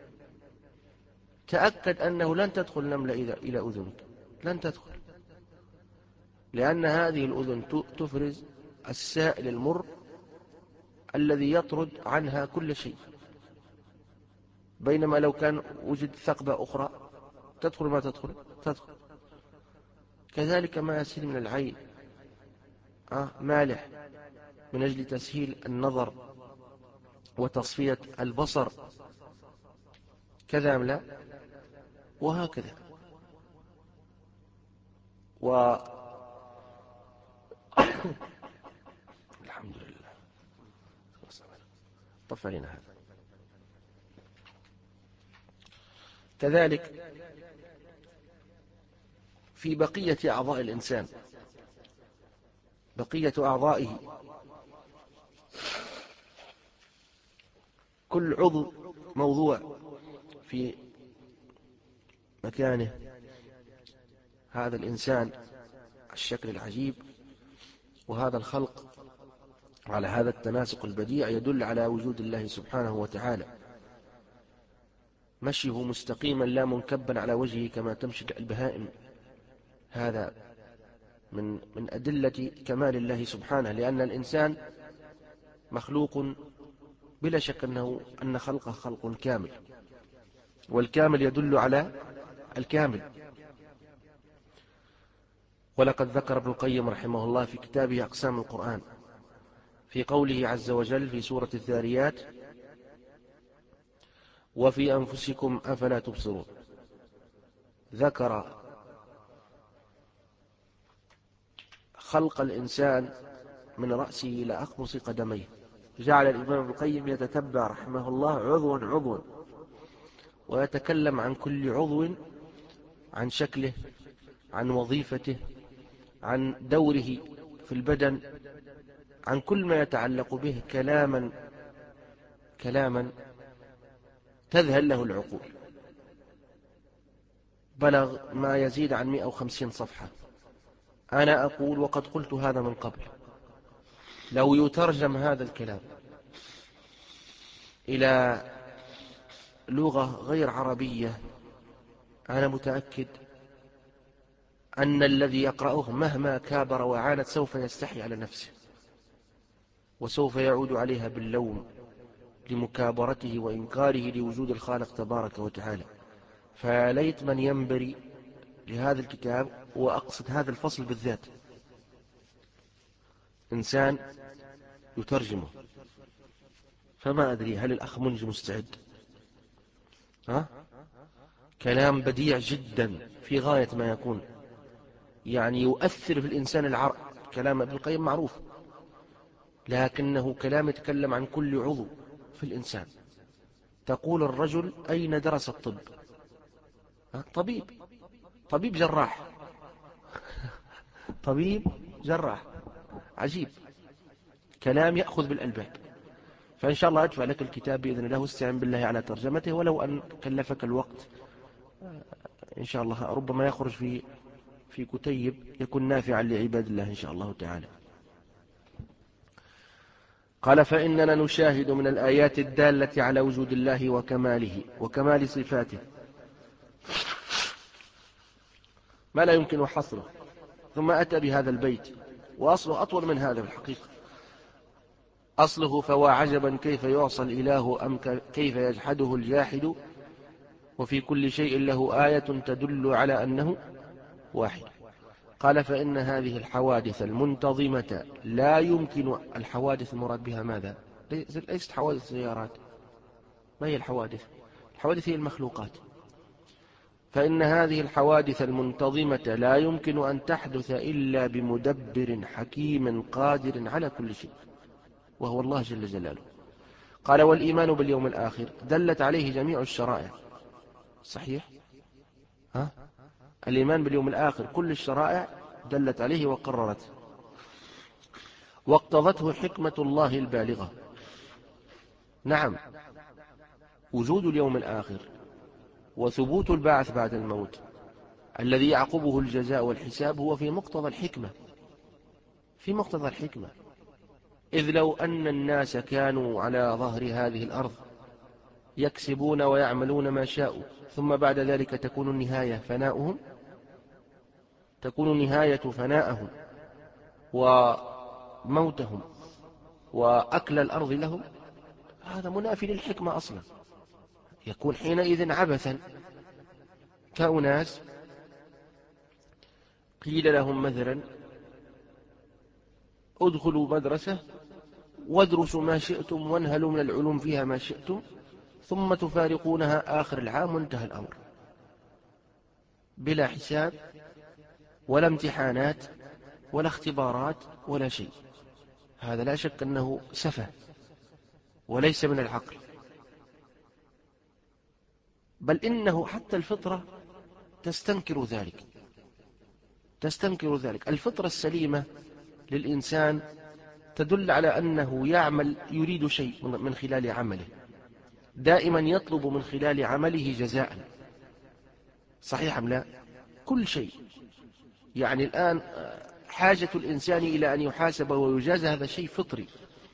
تأكد أنه لن تدخل نملة إلى أذنك، لن تدخل، لأن هذه الأذن تفرز السائل المر الذي يطرد عنها كل شيء. بينما لو كان وجد ثقبة أخرى تدخل ما تدخل تدخل. كذلك ما يسيل من العين آه مالح من أجل تسهيل النظر وتصفية البصر، كذا لا، وهكذا. و الحمد لله طفى لنا هذا. كذلك في بقية أعضاء الإنسان، بقية أعضائه كل عضو موضوع في مكانه. هذا الإنسان الشكل العجيب وهذا الخلق على هذا التناسق البديع يدل على وجود الله سبحانه وتعالى. مشيه مستقيما لا منكبا على وجهه كما تمشي البهائم، هذا من من أدلة كمال الله سبحانه، لأن الإنسان مخلوق بلا شك أنه أن خلقه خلق كامل، والكامل يدل على الكامل. ولقد ذكر ابن القيم رحمه الله في كتابه أقسام القرآن في قوله عز وجل في سورة الذاريات: وفي أنفسكم أفلا تبصرون، ذكر خلق الإنسان من رأسه إلى أخمص قدميه. جعل الإمام ابن القيم يتتبع رحمه الله عضوا عضوا، ويتكلم عن كل عضو، عن شكله، عن وظيفته، عن دوره في البدن، عن كل ما يتعلق به كلاما كلاما تذهل له العقول. بلغ ما يزيد عن مئة وخمسين صفحة. أنا أقول وقد قلت هذا من قبل، لو يترجم هذا الكلام إلى لغة غير عربية أنا متأكد أن الذي يقرأه مهما كابر وعاند سوف يستحي على نفسه، وسوف يعود عليها باللوم لمكابرته وإنكاره لوجود الخالق تبارك وتعالى. فليت من ينبري لهذا الكتاب، وأقصد هذا الفصل بالذات، إنسان يترجمه. فما أدري هل الأخ منجي مستعد؟ ها؟ كلام بديع جدا في غاية ما يكون، يعني يؤثر في الإنسان العرق. كلام ابن القيم معروف، لكنه كلام يتكلم عن كل عضو في الإنسان. تقول الرجل أين درس الطب؟ طبيب طبيب جراح طبيب جراح. عجيب، كلام يأخذ بالألباب. فإن شاء الله أدفع لك الكتاب بإذن الله، واستعن بالله على ترجمته، ولو أن كلفك الوقت إن شاء الله ربما يخرج في في كتيب يكون نافعا لعباد الله إن شاء الله تعالى. قال: فإننا نشاهد من الآيات الدالة على وجود الله وكماله وكمال صفاته ما لا يمكن حصره. ثم أتى بهذا البيت، وأصله أطول من هذا في الحقيقة. أصله: فوا عجبا كيف يعصى الإله أم كيف يجحده الجاحد، وفي كل شيء له آية تدل على أنه واحد. قال: فإن هذه الحوادث المنتظمة لا يمكن. الحوادث المراد بها ماذا؟ ليست حوادث سيارات. ما هي الحوادث؟ الحوادث هي المخلوقات. فإن هذه الحوادث المنتظمة لا يمكن أن تحدث إلا بمدبر حكيم قادر على كل شيء، وهو الله جل جلاله. قال: والإيمان باليوم الآخر دلت عليه جميع الشرائع. صحيح؟ ها؟ الإيمان باليوم الآخر كل الشرائع دلت عليه وقررته، واقتضته حكمة الله البالغة. نعم، وجود اليوم الآخر وثبوت البعث بعد الموت الذي يعقبه الجزاء والحساب هو في مقتضى الحكمة، في مقتضى الحكمة. إذ لو أن الناس كانوا على ظهر هذه الأرض يكسبون ويعملون ما شاءوا، ثم بعد ذلك تكون النهاية فناؤهم، تكون نهاية فناءهم وموتهم وأكل الأرض لهم، هذا منافي للحكمة أصلا. يكون حينئذ عبثا، كأناس قيل لهم مثلا ادخلوا مدرسة وادرسوا ما شئتم وانهلوا من العلوم فيها ما شئتم، ثم تفارقونها آخر العام وانتهى الأمر، بلا حساب ولا امتحانات ولا اختبارات ولا شيء. هذا لا شك أنه سفه وليس من العقل، بل إنه حتى الفطرة تستنكر ذلك، تستنكر ذلك. الفطرة السليمة للإنسان تدل على أنه يعمل يريد شيء من خلال عمله، دائما يطلب من خلال عمله جزاء. صحيح أم لا؟ كل شيء. يعني الآن حاجة الإنسان إلى أن يحاسب ويجازى هذا شيء فطري.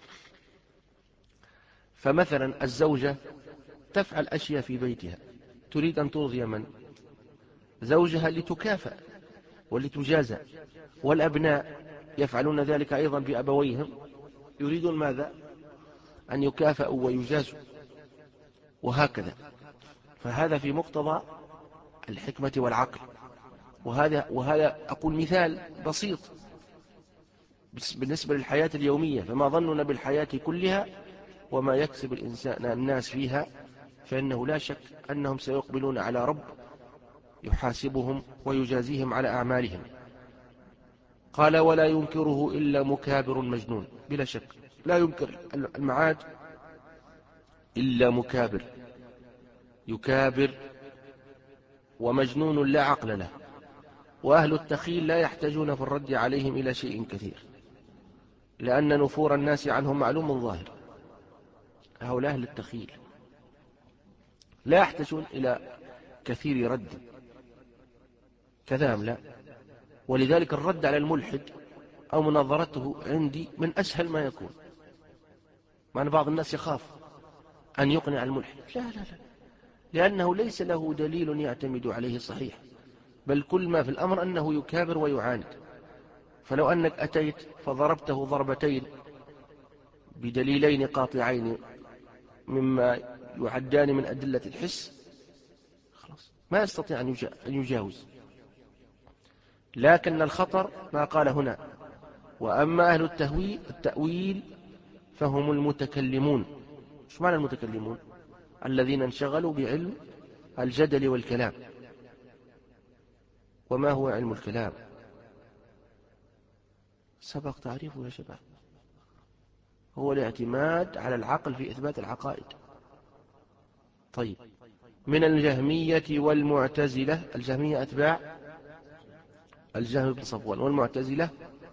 فمثلا الزوجة تفعل أشياء في بيتها تريد أن ترضي من؟ زوجها لتكافأ ولتجازى. والأبناء يفعلون ذلك أيضا بأبويهم، يريدون ماذا؟ أن يكافأوا ويجازوا، وهكذا. فهذا في مقتضى الحكمة والعقل. وهذا, وهذا أقول مثال بسيط بالنسبة للحياة اليومية. فما ظننا بالحياة كلها وما يكسب الإنسان الناس فيها، فإنه لا شك أنهم سيقبلون على رب يحاسبهم ويجازيهم على أعمالهم. قال ولا ينكره إلا مكابر مجنون. بلا شك لا ينكر المعاد إلا مكابر، يكابر ومجنون لا عقل له. وأهل التخيل لا يحتاجون في الرد عليهم إلى شيء كثير، لأن نفور الناس عنهم معلوم ظاهر. هؤلاء أهل التخيل لا يحتاجون إلى كثير رد، كذام لا. ولذلك الرد على الملحد أو مناظرته عندي من أسهل ما يكون. مع أن بعض الناس يخاف أن يقنع الملحد، لا لا لا، لأنه ليس له دليل يعتمد عليه صحيح، بل كل ما في الأمر أنه يكابر ويعاند. فلو أنك أتيت فضربته ضربتين بدليلين قاطعين مما يعدان من أدلة الحس، خلاص ما يستطيع أن يجاوز. لكن الخطر ما قال هنا: وأما أهل التهويل التأويل فهم المتكلمون. شو معنى المتكلمون؟ الذين انشغلوا بعلم الجدل والكلام. وما هو علم الكلام؟ سبق تعريفه يا شباب. هو الاعتماد على العقل في إثبات العقائد. طيب، من الجهمية والمعتزلة. الجهمية أتباع الجهم بن صفوان، والمعتزلة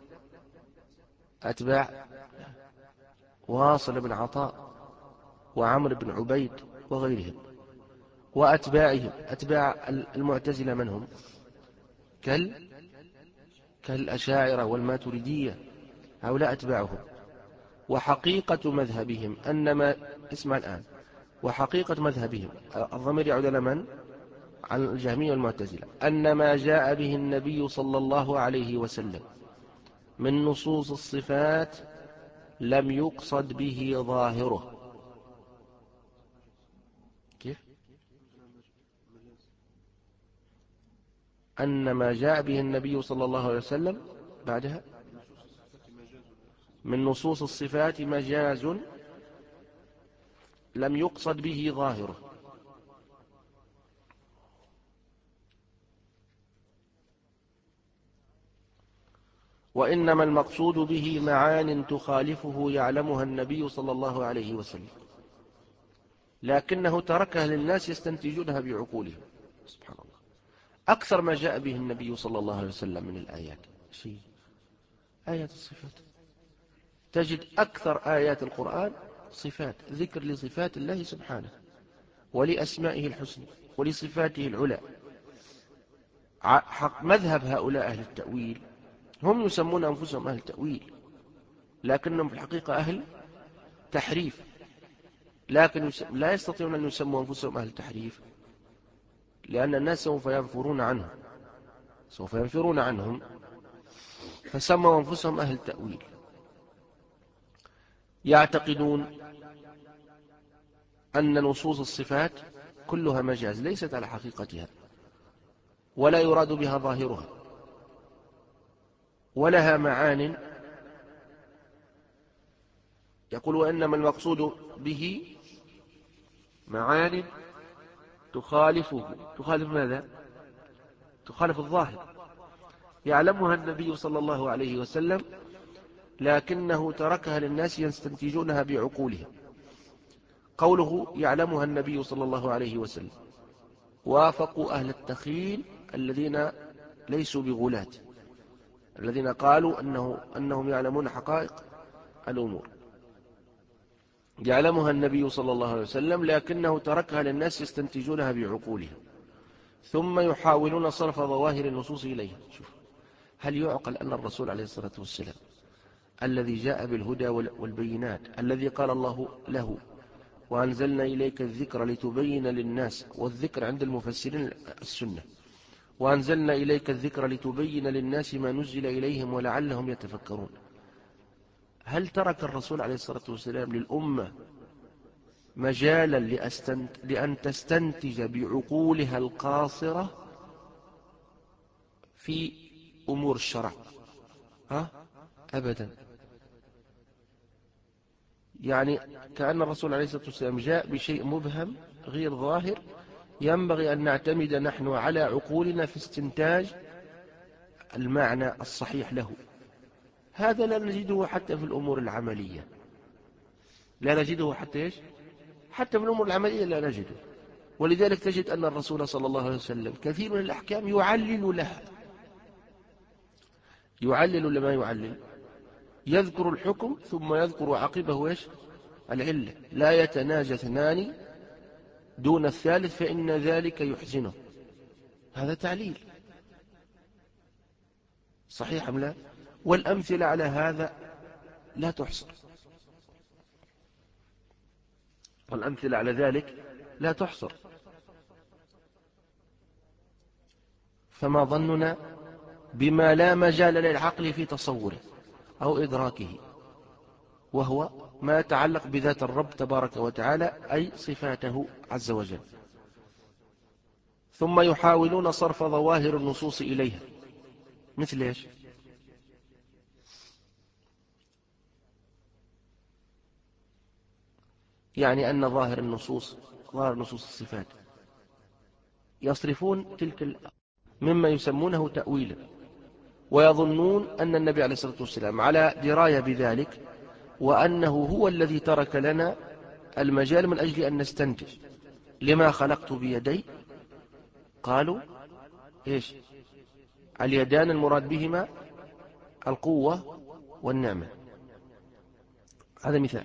أتباع واصل بن عطاء وعمر بن عبيد وغيرهم. وأتباعهم أتباع المعتزلة من هم؟ كال كالأشاعرة والماتريدية، هؤلاء أتباعهم. وحقيقة مذهبهم أنما اسمع الآن، وحقيقة مذهبهم الضمير يعود إلى من؟ عن الجهمية والمعتزلة. أن ما جاء به النبي صلى الله عليه وسلم من نصوص الصفات لم يقصد به ظاهره. كيف؟ أن ما جاء به النبي صلى الله عليه وسلم بعدها من نصوص الصفات مجاز لم يقصد به ظاهره. وإنما المقصود به معان تخالفه يعلمها النبي صلى الله عليه وسلم، لكنه تركها للناس يستنتجونها بعقولهم. سبحان الله. أكثر ما جاء به النبي صلى الله عليه وسلم من الآيات شيء آيات الصفات. تجد أكثر آيات القرآن صفات، ذكر لصفات الله سبحانه ولأسمائه الحسنى ولصفاته العلى. حق مذهب هؤلاء أهل التأويل، هم يسمون أنفسهم أهل تأويل، لكنهم في الحقيقة أهل تحريف. لكن لا يستطيعون أن يسموا أنفسهم أهل تحريف، لأن الناس سوف ينفرون عنهم سوف ينفرون عنهم فسموا أنفسهم أهل تأويل. يعتقدون أن نصوص الصفات كلها مجاز، ليست على حقيقتها، ولا يراد بها ظاهرها، ولها معان. يقول وإنما المقصود به معان تخالفه. تخالف ماذا؟ تخالف الظاهر، يعلمها النبي صلى الله عليه وسلم، لكنه تركها للناس يستنتجونها بعقولهم. قوله يعلمها النبي صلى الله عليه وسلم وافقوا أهل التخيل الذين ليسوا بغلاة، الذين قالوا أنه أنهم يعلمون حقائق الأمور. يعلمها النبي صلى الله عليه وسلم لكنه تركها للناس يستنتجونها بعقولهم، ثم يحاولون صرف ظواهر النصوص إليها. شوف، هل يعقل أن الرسول عليه الصلاة والسلام الذي جاء بالهدى والبينات، الذي قال الله له وأنزلنا إليك الذكر لتبين للناس، والذكر عند المفسرين السنة، وأنزلنا إليك الذكر لتبين للناس ما نزل إليهم ولعلهم يتفكرون، هل ترك الرسول عليه الصلاة والسلام للأمة مجالا لأن تستنتج بعقولها القاصرة في أمور الشرع؟ ها؟ أبدا. يعني كأن الرسول عليه الصلاة والسلام جاء بشيء مبهم غير ظاهر، ينبغي أن نعتمد نحن على عقولنا في استنتاج المعنى الصحيح له. هذا لا نجده حتى في الأمور العملية، لا نجده حتى إيش؟ حتى في الأمور العملية لا نجده. ولذلك تجد أن الرسول صلى الله عليه وسلم كثير من الأحكام يعلل لها، يعلل لما يعلل، يذكر الحكم ثم يذكر عقبه إيش؟ العلة. لا يتناجى اثنان دون الثالث فإن ذلك يحزنه. هذا تعليل صحيح أم لا؟ والأمثلة على هذا لا تحصر، والأمثلة على ذلك لا تحصر. فما ظننا بما لا مجال للعقل في تصوره أو إدراكه، وهو ما يتعلق بذات الرب تبارك وتعالى أي صفاته عز وجل. ثم يحاولون صرف ظواهر النصوص إليها، مثل إيش؟ يعني أن ظاهر النصوص، ظاهر نصوص الصفات، يصرفون تلك مما يسمونه تأويلا، ويظنون أن النبي عليه الصلاة والسلام على دراية بذلك، وأنه هو الذي ترك لنا المجال من أجل أن نستنتج. لما خلقت بيدي؟ قالوا إيش؟ اليدان المراد بهما القوة والنعمة. هذا مثال.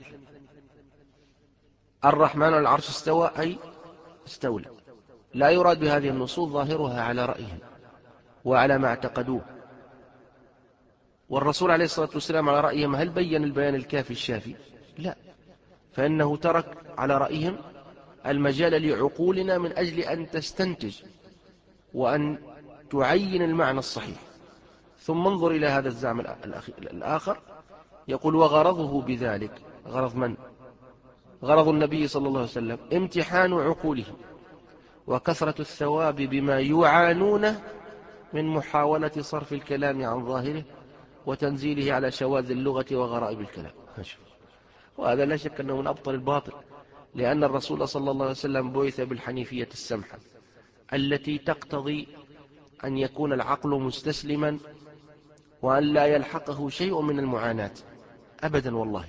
الرحمن على العرش استوى أي استولى. لا يراد بهذه النصوص ظاهرها على رأيهم وعلى ما اعتقدوه. والرسول عليه الصلاة والسلام على رأيهم هل بين البيان الكافي الشافي؟ لا، فإنه ترك على رأيهم المجال لعقولنا من أجل أن تستنتج وأن تعين المعنى الصحيح. ثم انظر إلى هذا الزعم الآخر، يقول وغرضه بذلك، غرض من؟ غرض النبي صلى الله عليه وسلم امتحان عقوله وكثرة الثواب بما يعانونه من محاولة صرف الكلام عن ظاهره وتنزيله على شواذ اللغة وغرائب الكلام. وهذا لا شك أنه من أبطل الباطل، لأن الرسول صلى الله عليه وسلم بعث بالحنيفية السمحة التي تقتضي أن يكون العقل مستسلما وأن لا يلحقه شيء من المعاناة أبدا. والله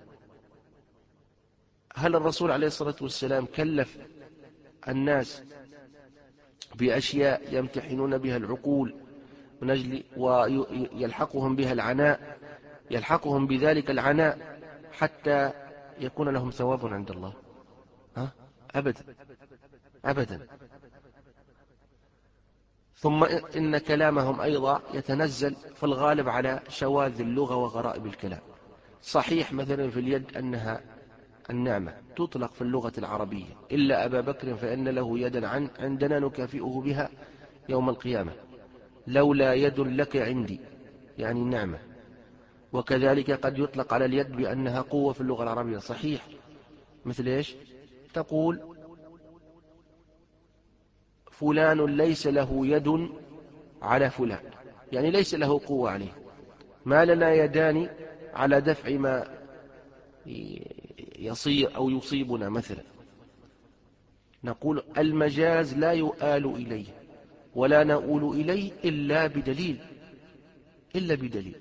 هل الرسول عليه الصلاة والسلام كلف الناس بأشياء يمتحنون بها العقول من أجل ويلحقهم بها العناء، يلحقهم بذلك العناء حتى يكون لهم ثواب عند الله؟ ها؟ أبدا أبدا. ثم إن كلامهم أيضا يتنزل في الغالب على شواذ اللغة وغرائب الكلام. صحيح مثلا في اليد أنها النعمة تطلق في اللغة العربية، إلا أبا بكر فإن له يدا عن عندنا نكافئه بها يوم القيامة، لولا يد لك عندي، يعني النعمة. وكذلك قد يطلق على اليد بأنها قوة في اللغة العربية. صحيح، مثل إيش؟ تقول فلان ليس له يد على فلان، يعني ليس له قوة عليه. ما لنا يدان على دفع ما يصير أو يصيبنا مثلا. نقول المجاز لا يؤال إليه ولا نؤول إليه إلا بدليل، إلا بدليل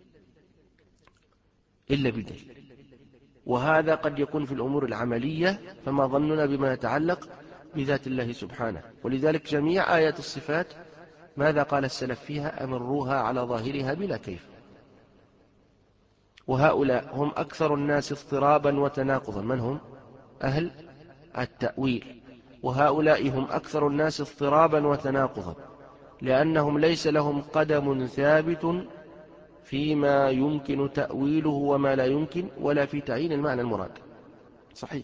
إلا بدليل وهذا قد يكون في الأمور العملية، فما ظننا بما يتعلق بذات الله سبحانه. ولذلك جميع آيات الصفات ماذا قال السلف فيها؟ أمروها على ظاهرها بلا كيف. وهؤلاء هم أكثر الناس اضطرابا وتناقضا. من هم؟ أهل التأويل. وهؤلاء هم أكثر الناس اضطرابا وتناقضا، لأنهم ليس لهم قدم ثابت فيما يمكن تأويله وما لا يمكن، ولا في تعيين المعنى المراد. صحيح.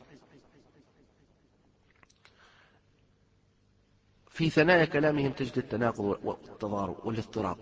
في ثنايا كلامهم تجد التناقض والتضارب والاضطراب،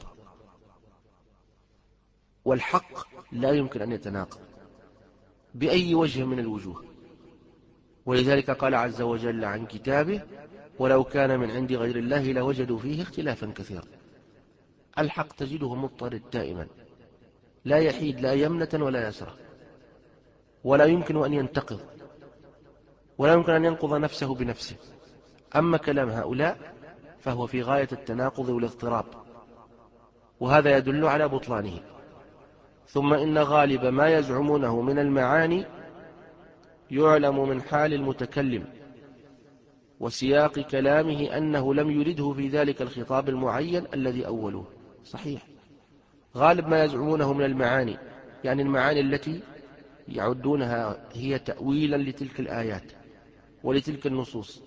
والحق لا يمكن أن يتناقض بأي وجه من الوجوه. ولذلك قال عز وجل عن كتابه: ولو كان من عند غير الله لوجدوا فيه اختلافا كثيرا. الحق تجده مضطرد دائما، لا يحيد لا يمنة ولا يسرى، ولا يمكن أن ينتقض، ولا يمكن أن ينقض نفسه بنفسه. أما كلام هؤلاء فهو في غاية التناقض والاضطراب، وهذا يدل على بطلانه. ثم إن غالب ما يزعمونه من المعاني يعلم من حال المتكلم وسياق كلامه أنه لم يرده في ذلك الخطاب المعين الذي أولوه. صحيح. غالب ما يزعمونه من المعاني، يعني المعاني التي يعدونها هي تأويلا لتلك الآيات ولتلك النصوص،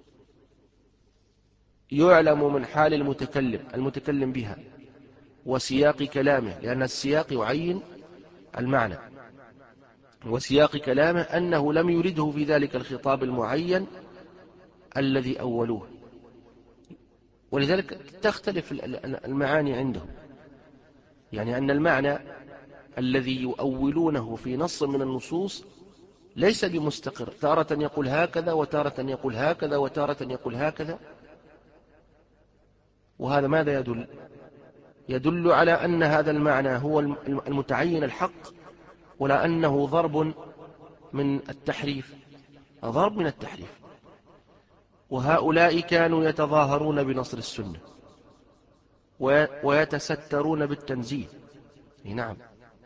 يعلم من حال المتكلم المتكلم بها وسياق كلامه، لأن السياق يعين المعنى، وسياق كلامه أنه لم يرده في ذلك الخطاب المعين الذي أولوه. ولذلك تختلف المعاني عندهم، يعني أن المعنى الذي يؤولونه في نص من النصوص ليس بمستقر، تارة يقول هكذا وتارة يقول هكذا وتارة يقول هكذا. وهذا ماذا يدل؟ يدل على أن هذا المعنى هو المتعين الحق، ولا أنه ضرب من التحريف، ضرب من التحريف. وهؤلاء كانوا يتظاهرون بنصر السنة ويتسترون بالتنزيه. نعم.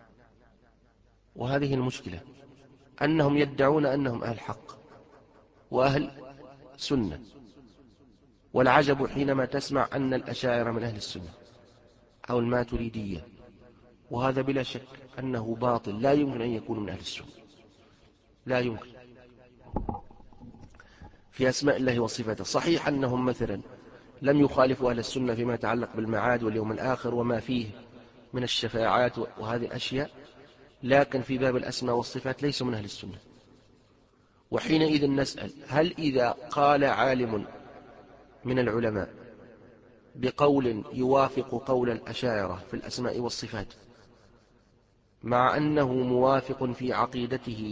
وهذه المشكلة، أنهم يدعون أنهم أهل حق وأهل سنة، والعجب حينما تسمع أن الأشاعرة من أهل السنة أو الماتريدية، وهذا بلا شك أنه باطل، لا يمكن أن يكون من أهل السنة، لا يمكن. في أسماء الله وصفاته صحيح أنهم مثلا لم يخالفوا أهل السنة فيما يتعلق بالمعاد واليوم الآخر وما فيه من الشفاعات وهذه الأشياء، لكن في باب الأسماء والصفات ليسوا من أهل السنة. وحينئذ نسأل: هل إذا قال عالم من العلماء بقول يوافق قول الأشاعرة في الأسماء والصفات، مع أنه موافق في عقيدته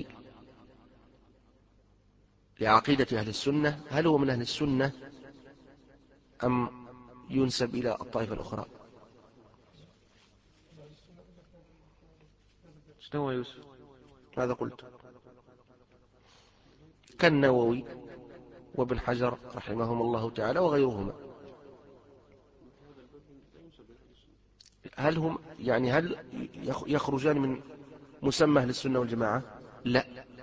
لعقيدة أهل السنة، هل هو من أهل السنة أم ينسب إلى الطائفة الأخرى؟ شنو يوسف؟ ماذا قلت؟ كالنووي وابن حجر رحمهم الله تعالى وغيرهما. هل هم يعني هل يخرجان من مسمى أهل السنة والجماعة؟ لا.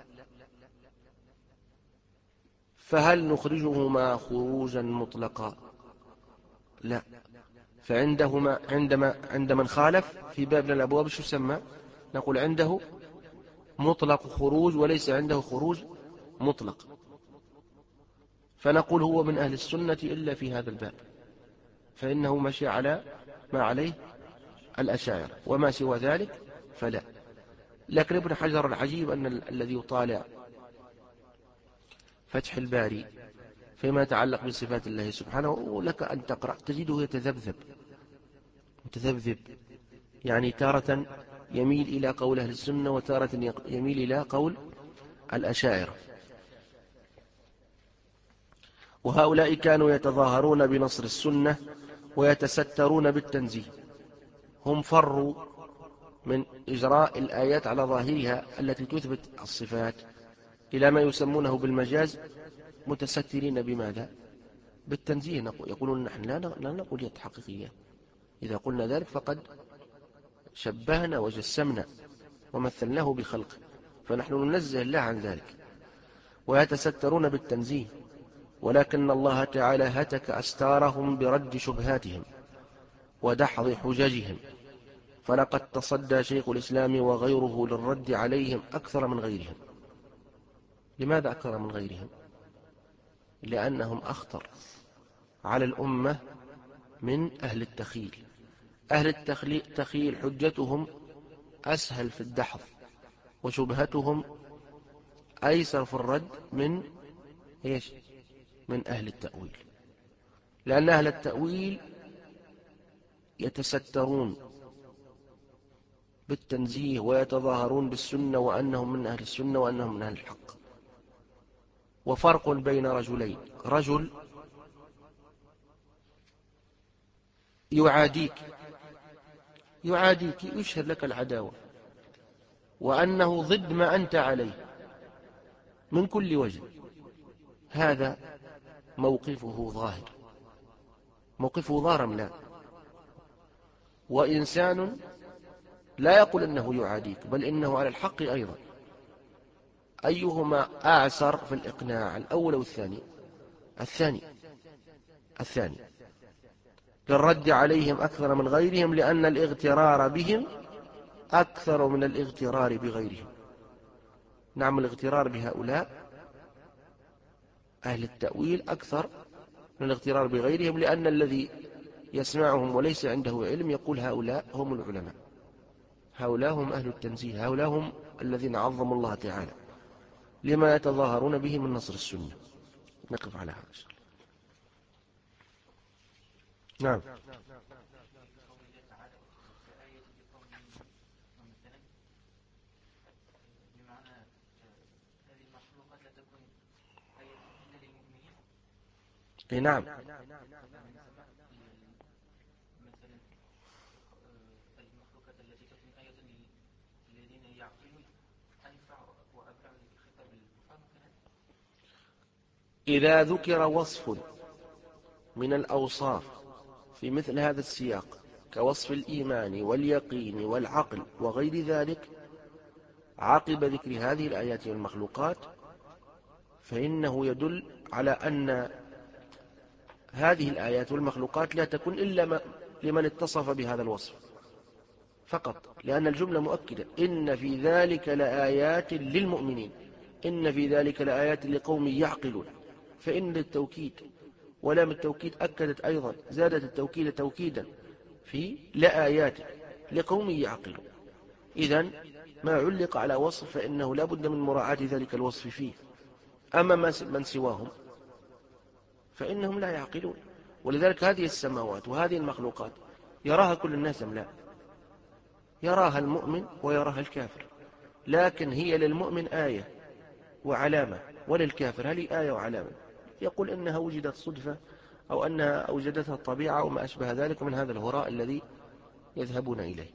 فهل نخرجهما خروجا مطلقا؟ لا. فعندهما عندما عند من خالف في باب من الأبواب شو يسمى؟ نقول عنده مطلق خروج وليس عنده خروج مطلق، فنقول هو من أهل السنة إلا في هذا الباب، فإنه مشي على ما عليه الأشاعرة، وما سوى ذلك فلا. لكن ابن حجر العجيب أن الذي يطالع فتح الباري فيما يتعلق بصفات الله سبحانه، ولك أن تقرأ تجده يتذبذب متذبذب، يعني تارة يميل إلى قول أهل السنة وتارة يميل إلى قول الأشاعرة. وهؤلاء كانوا يتظاهرون بنصر السنة ويتسترون بالتنزيه. هم فروا من إجراء الآيات على ظاهرها التي تثبت الصفات إلى ما يسمونه بالمجاز، متسترين بماذا؟ بالتنزيه. يقولون نحن لا نقول يد حقيقية، إذا قلنا ذلك فقد شبهنا وجسمنا ومثلناه بخلقه، فنحن ننزه الله عن ذلك. ويتسترون بالتنزيه، ولكن الله تعالى هتك أستارهم برد شبهاتهم ودحض حججهم، فلقد تصدى شيخ الإسلام وغيره للرد عليهم أكثر من غيرهم. لماذا أكثر من غيرهم؟ لأنهم أخطر على الأمة من أهل التخيل. أهل التخيل حجتهم أسهل في الدحض وشبهتهم أيسر في الرد من إيش؟ من أهل التأويل، لأن أهل التأويل يتسترون بالتنزيه ويتظاهرون بالسنة وأنهم من أهل السنة وأنهم من أهل الحق. وفرق بين رجلين، رجل يعاديك يعاديك يشهد لك العداوة وأنه ضد ما أنت عليه من كل وجه، هذا موقفه ظاهر، موقفه ظاهر لا. وإنسان لا يقول أنه يعاديك بل إنه على الحق أيضا. أيهما أعسر في الإقناع، الأول أو الثاني؟ الثاني الثاني للرد عليهم أكثر من غيرهم، لأن الاغترار بهم أكثر من الاغترار بغيرهم. نعم، الاغترار بهؤلاء أهل التأويل أكثر من الاغترار بغيرهم، لأن الذي يسمعهم وليس عنده علم يقول هؤلاء هم العلماء، هؤلاء هم أهل التنزيه، هؤلاء هم الذين عظموا الله تعالى، لما يتظاهرون به من نصر السنة. نقف على هذا. نعم. اي نعم. إذا ذكر وصف من الأوصاف في مثل هذا السياق كوصف الإيمان واليقين والعقل وغير ذلك عقب ذكر هذه الآيات والمخلوقات، فإنه يدل على أن هذه الآيات والمخلوقات لا تكون إلا لمن اتصف بهذا الوصف فقط، لأن الجملة مؤكدة: إن في ذلك لآيات للمؤمنين، إن في ذلك لآيات لقوم يعقلون. فإن للتوكيد، ولام التوكيد أكدت أيضا، زادت التوكيد توكيدا في لآيات لقوم يعقلون. إذن ما علق على وصف فإنه لا بد من مراعاة ذلك الوصف فيه. أما من سواهم فإنهم لا يعقلون. ولذلك هذه السماوات وهذه المخلوقات يراها كل الناس أم لا؟ يراها المؤمن ويراها الكافر، لكن هي للمؤمن آية وعلامة، وللكافر هل هي آية وعلامة؟ يقول إنها وجدت صدفة أو أنها أوجدتها الطبيعة وما أشبه ذلك من هذا الهراء الذي يذهبون إليه.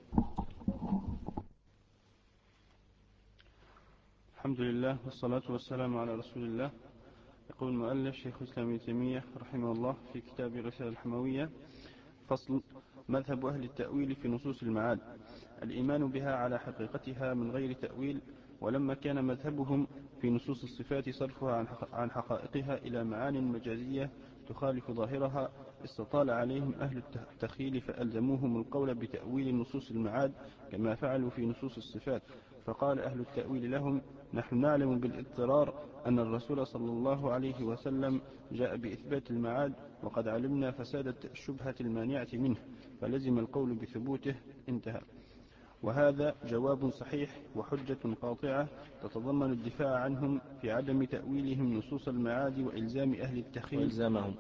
الحمد لله والصلاة والسلام على رسول الله. يقول المؤلف شيخ الإسلام ابن تيمية رحمه الله في كتاب الرسالة الحموية: فصل: مذهب أهل التأويل في نصوص المعاد: الإيمان بها على حقيقتها من غير تأويل. ولما كان مذهبهم في نصوص الصفات صرفها عن حقائقها إلى معان مجازية تخالف ظاهرها، استطال عليهم أهل التخيل فألزموهم القول بتأويل نصوص المعاد كما فعلوا في نصوص الصفات. فقال أهل التأويل لهم: نحن نعلم بالاضطرار أن الرسول صلى الله عليه وسلم جاء بإثبات المعاد، وقد علمنا فساد الشبهة المانعة منه، فلزم القول بثبوته. انتهى. وهذا جواب صحيح وحجة قاطعة تتضمن الدفاع عنهم في عدم تأويلهم نصوص المعاد وإلزام أهل التخيل وإلزامهم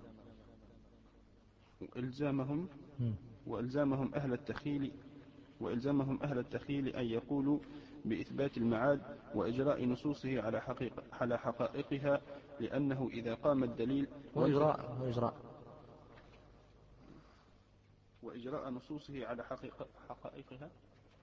وإلزامهم وإلزامهم أهل التخيل وإلزامهم أهل التخيل أن يقولوا بإثبات المعاد وإجراء نصوصه على حقيقة على حقائقها، لأنه إذا قام الدليل وإجراء وإجراء وإجراء نصوصه على حقيقة حقائقها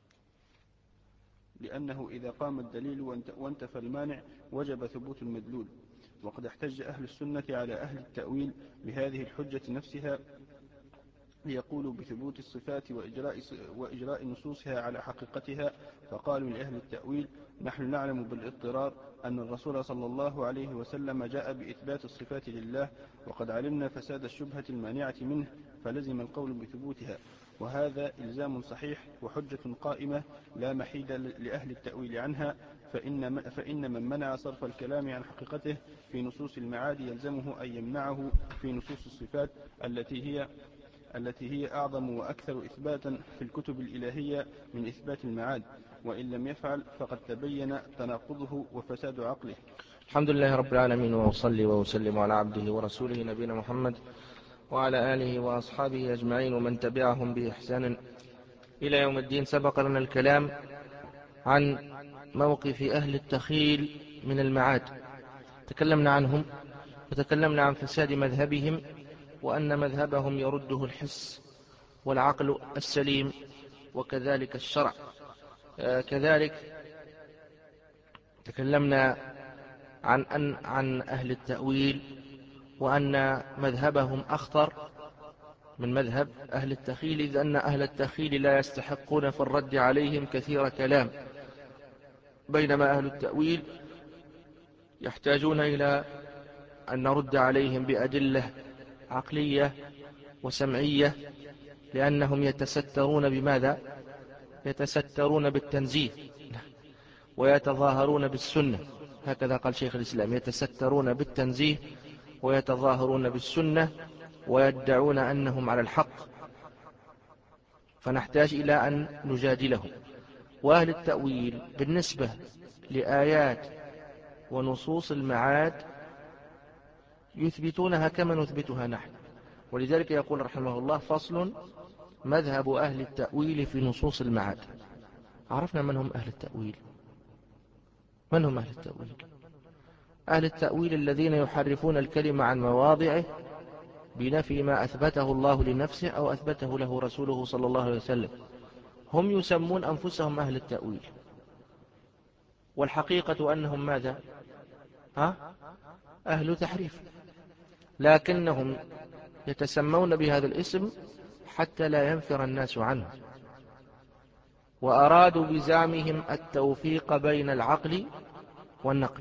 لأنه إذا قام الدليل وانتفى المانع وجب ثبوت المدلول. وقد احتج أهل السنة على أهل التأويل بهذه الحجة نفسها ليقولوا بثبوت الصفات وإجراء, وإجراء نصوصها على حقيقتها. فقالوا لأهل التأويل: نحن نعلم بالاضطرار أن الرسول صلى الله عليه وسلم جاء بإثبات الصفات لله، وقد علمنا فساد الشبهة المانعة منه، فلزم القول بثبوتها. وهذا إلزام صحيح وحجة قائمة لا محيد لأهل التأويل عنها، فإن, فإن من منع صرف الكلام عن حقيقته في نصوص المعاد يلزمه أن يمنعه في نصوص الصفات التي هي التي هي أعظم وأكثر إثباتا في الكتب الإلهية من إثبات المعاد، وإن لم يفعل فقد تبين تناقضه وفساد عقله. الحمد لله رب العالمين، وأصلي وأسلم على عبده ورسوله نبينا محمد وعلى آله وأصحابه أجمعين ومن تبعهم بإحسان إلى يوم الدين. سبق لنا الكلام عن موقف أهل التخيل من المعاد، تكلمنا عنهم وتكلمنا عن فساد مذهبهم، وأن مذهبهم يرده الحس والعقل السليم وكذلك الشرع. آه كذلك تكلمنا عن أن عن أهل التأويل، وأن مذهبهم أخطر من مذهب أهل التخيل، إذ أن أهل التخيل لا يستحقون في الرد عليهم كثير كلام، بينما أهل التأويل يحتاجون إلى أن نرد عليهم بأدلة عقلية وسمعية، لأنهم يتسترون بماذا؟ يتسترون بالتنزيه ويتظاهرون بالسنة، هكذا قال شيخ الإسلام، يتسترون بالتنزيه ويتظاهرون بالسنة ويدعون أنهم على الحق، فنحتاج إلى أن نجادلهم. وأهل التأويل بالنسبة لآيات ونصوص المعاد يثبتونها كما نثبتها نحن، ولذلك يقول رحمه الله: فصل: مذهب أهل التأويل في نصوص المعاد. عرفنا من هم أهل التأويل. من هم أهل التأويل؟ أهل التأويل الذين يحرفون الكلمة عن مواضعه بنفي ما أثبته الله لنفسه أو أثبته له رسوله صلى الله عليه وسلم، هم يسمون أنفسهم أهل التأويل، والحقيقة أنهم ماذا؟ ها؟ أهل تحريف، لكنهم يتسمون بهذا الاسم حتى لا ينفر الناس عنه، وأرادوا بزعمهم التوفيق بين العقل والنقل.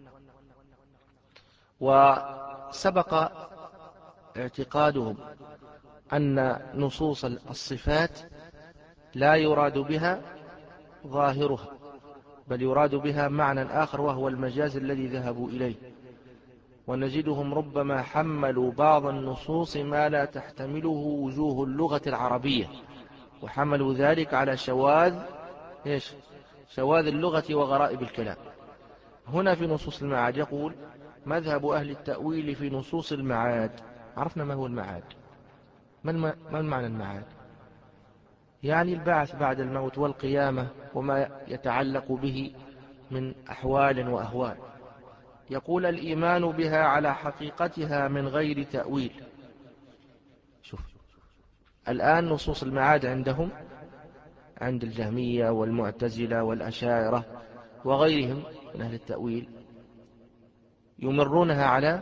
وسبق اعتقادهم أن نصوص الصفات لا يراد بها ظاهرها، بل يراد بها معنى آخر وهو المجاز الذي ذهبوا إليه، ونجدهم ربما حملوا بعض النصوص ما لا تحتمله وجوه اللغة العربية، وحملوا ذلك على شواذ إيش؟ شواذ اللغة وغرائب الكلام. هنا في نصوص المعاد يقول: مذهب أهل التأويل في نصوص المعاد. عرفنا ما هو المعاد. ما المعنى المعاد؟ يعني البعث بعد الموت والقيامة وما يتعلق به من أحوال وأهوال. يقول: الإيمان بها على حقيقتها من غير تأويل. شوف الآن نصوص المعاد عندهم، عند الجهمية والمعتزلة والأشاعرة وغيرهم من أهل التأويل، يمرونها على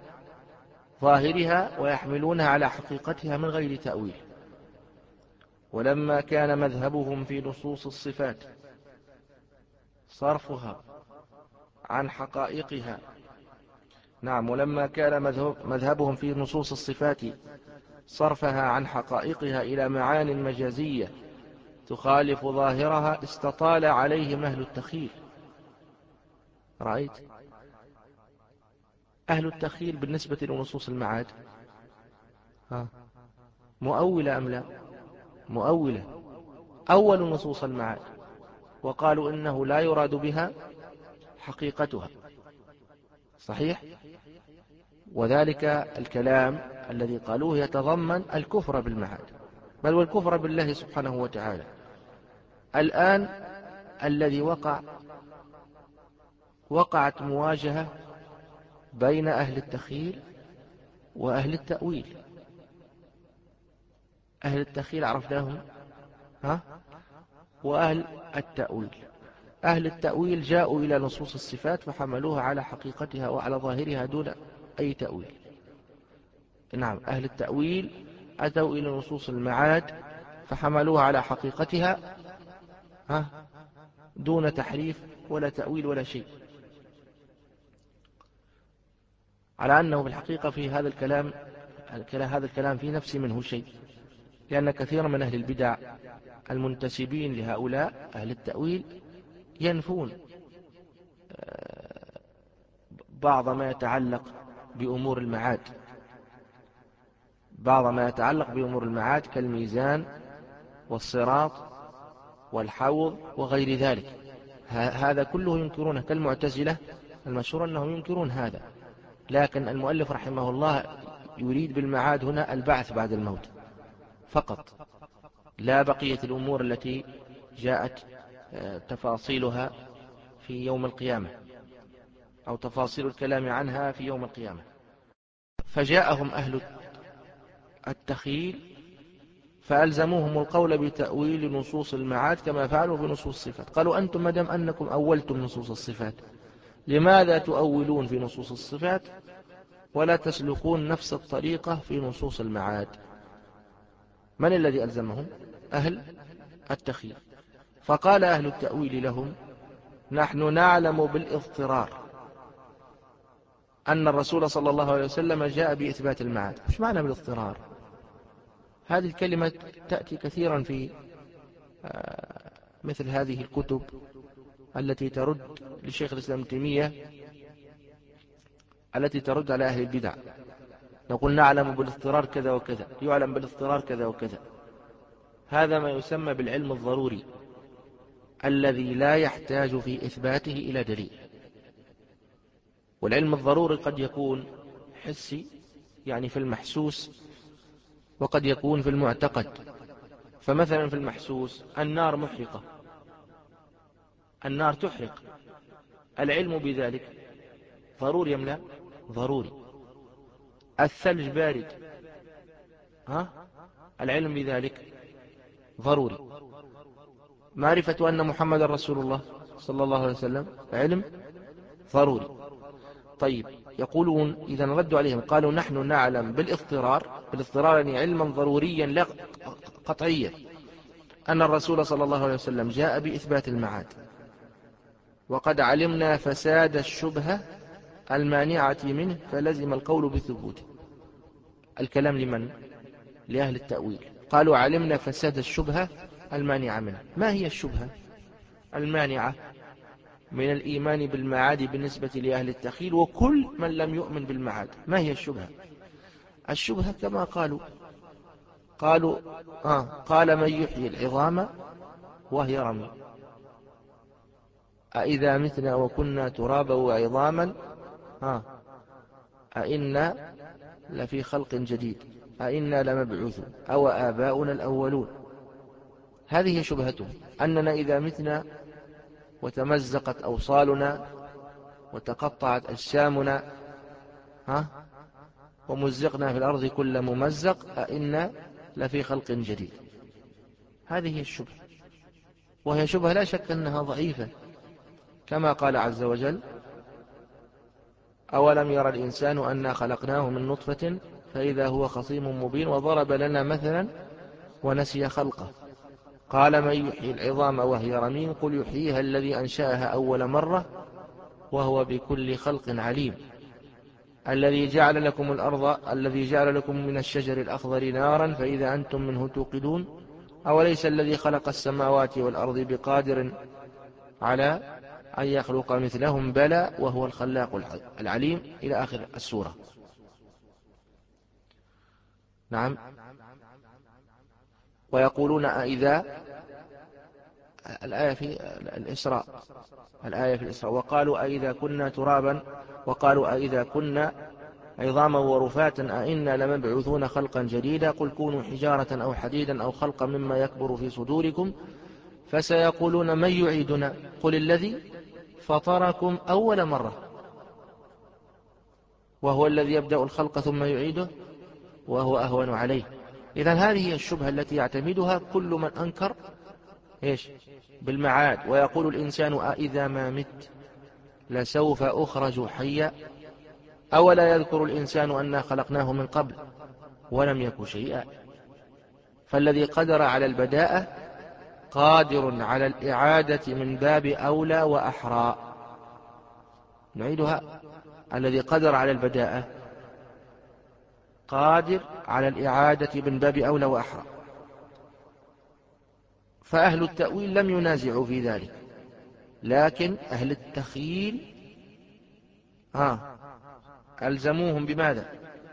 ظاهرها ويحملونها على حقيقتها من غير تأويل. ولما كان مذهبهم في نصوص الصفات صرفها عن حقائقها نعم ولما كان مذهبهم في نصوص الصفات صرفها عن حقائقها إلى معان مجازية تخالف ظاهرها، استطال عليهم أهل التخيل. رأيت؟ أهل التخيل بالنسبة لنصوص المعاد ها مؤولة أم لا؟ مؤولة. أول نصوص المعاد وقالوا إنه لا يراد بها حقيقتها، صحيح؟ وذلك الكلام الذي قالوه يتضمن الكفر بالمعاد، بل والكفر بالله سبحانه وتعالى. الآن الذي وقع وقعت مواجهة بين أهل التخيل وأهل التأويل. أهل التخيل عرفناهم ها؟ وأهل التأويل. أهل التأويل جاءوا إلى نصوص الصفات فحملوها على حقيقتها وعلى ظاهرها دون أي تأويل. نعم، أهل التأويل أتوا إلى نصوص المعاد فحملوها على حقيقتها ها؟ دون تحريف ولا تأويل ولا شيء، على أنه في الحقيقة في هذا الكلام هذا الكلام في نفس منه شيء، لأن كثيرا من أهل البدع المنتسبين لهؤلاء أهل التأويل ينفون بعض ما يتعلق بأمور المعاد بعض ما يتعلق بأمور المعاد كالميزان والصراط والحوض وغير ذلك. هذا كله ينكرونه كالمعتزلة المشهور أنهم ينكرون هذا. لكن المؤلف رحمه الله يريد بالمعاد هنا البعث بعد الموت فقط، لا بقية الأمور التي جاءت تفاصيلها في يوم القيامة أو تفاصيل الكلام عنها في يوم القيامة. فجاءهم أهل التخيل فألزموهم القول بتأويل نصوص المعاد كما فعلوا بنصوص الصفات. قالوا أنتم مدام أنكم أولتم نصوص الصفات لماذا تؤولون في نصوص الصفات ولا تسلكون نفس الطريقة في نصوص المعاد؟ من الذي ألزمهم؟ أهل التخيل. فقال أهل التأويل لهم نحن نعلم بالاضطرار أن الرسول صلى الله عليه وسلم جاء بإثبات المعاد. مش معنى بالاضطرار؟ هذه الكلمة تأتي كثيرا في مثل هذه الكتب التي ترد لشيخ الإسلام ابن تيمية التي ترد على أهل البدع. نقول نعلم بالاضطرار كذا وكذا، يعلم بالاضطرار كذا وكذا. هذا ما يسمى بالعلم الضروري الذي لا يحتاج في إثباته إلى دليل. والعلم الضروري قد يكون حسي يعني في المحسوس، وقد يكون في المعتقد. فمثلا في المحسوس النار محرقة، النار تحرق، العلم بذلك ضروري أم لا؟ ضروري. الثلج بارد، ها؟ العلم بذلك ضروري. معرفة أن محمد رسول الله صلى الله عليه وسلم علم ضروري. طيب يقولون إذا ردوا عليهم قالوا نحن نعلم بالاضطرار، بالاضطرار يعني علما ضروريا لا قطعيا أن الرسول صلى الله عليه وسلم جاء بإثبات المعاد، وقد علمنا فساد الشبهة المانعة منه فلزم القول بثبوته. الكلام لمن؟ لأهل التأويل. قالوا علمنا فساد الشبهة المانعة منه. ما هي الشبهة المانعة من الإيمان بالمعاد بالنسبة لأهل التخيل وكل من لم يؤمن بالمعاد؟ ما هي الشبهة؟ الشبهة كما قالوا قالوا آه قال من يحيي العظام وهي رميم أإذا متنا وكنا ترابا وعظاما آه أئنا لفي خلق جديد أئنا لمبعوثون أو آباؤنا الأولون. هذه شبهتهم، أننا إذا متنا وتمزقت أوصالنا وتقطعت أجسامنا ها ومزقنا في الأرض كل ممزق أئنا لفي خلق جديد. هذه الشبهة، وهي شبهة لا شك أنها ضعيفة، كما قال عز وجل أولم يرى الإنسان أنا خلقناه من نطفة فإذا هو خصيم مبين وضرب لنا مثلا ونسي خلقه قال من يحيي العظام وهي رميم قل يحييها الذي أنشأها أول مرة وهو بكل خلق عليم الذي جعل لكم الأرض الذي جعل لكم من الشجر الأخضر نارا فإذا أنتم منه توقدون أوليس الذي خلق السماوات والأرض بقادر على أن يخلق مثلهم بلى وهو الخلاق العليم إلى آخر السورة. نعم. ويقولون أئذا الآية في الإسراء الآية في الإسراء وقالوا أئذا كنا ترابا وقالوا أئذا كنا عظاما ورفاتا أئنا لمبعوثون خلقا جديدا قل كونوا حجارة أو حديدا أو خلقا مما يكبر في صدوركم فسيقولون من يعيدنا قل الذي فطركم أول مرة وهو الذي يبدأ الخلق ثم يعيده وهو أهون عليه. إذن هذه هي الشبهة التي يعتمدها كل من أنكر إيش بالمعاد ويقول الإنسان أئذا ما مت لسوف أخرج حيا أولا يذكر الإنسان أنا خلقناه من قبل ولم يك شيئا. فالذي قدر على البداءة قادر على الإعادة من باب أولى وأحرى. نعيدها. الذي قدر على البداءة قادر على الإعادة من باب أولى وأحرى. فأهل التأويل لم ينازعوا في ذلك، لكن أهل التخيل ها ألزموهم بماذا؟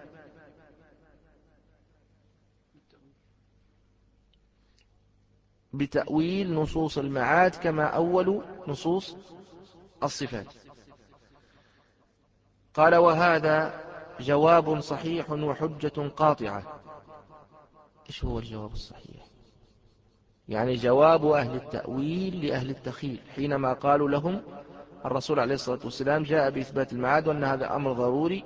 بتأويل نصوص المعاد كما أول نصوص الصفات. قال وهذا جواب صحيح وحجة قاطعة. إيش هو الجواب الصحيح؟ يعني جواب أهل التأويل لأهل التخيل حينما قالوا لهم الرسول عليه الصلاة والسلام جاء بإثبات المعاد وأن هذا أمر ضروري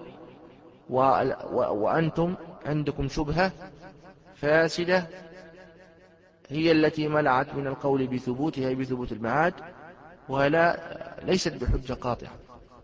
وأنتم عندكم شبهة فاسدة هي التي منعت من القول بثبوتها بثبوت المعاد، ولا ليست بحجة قاطعة.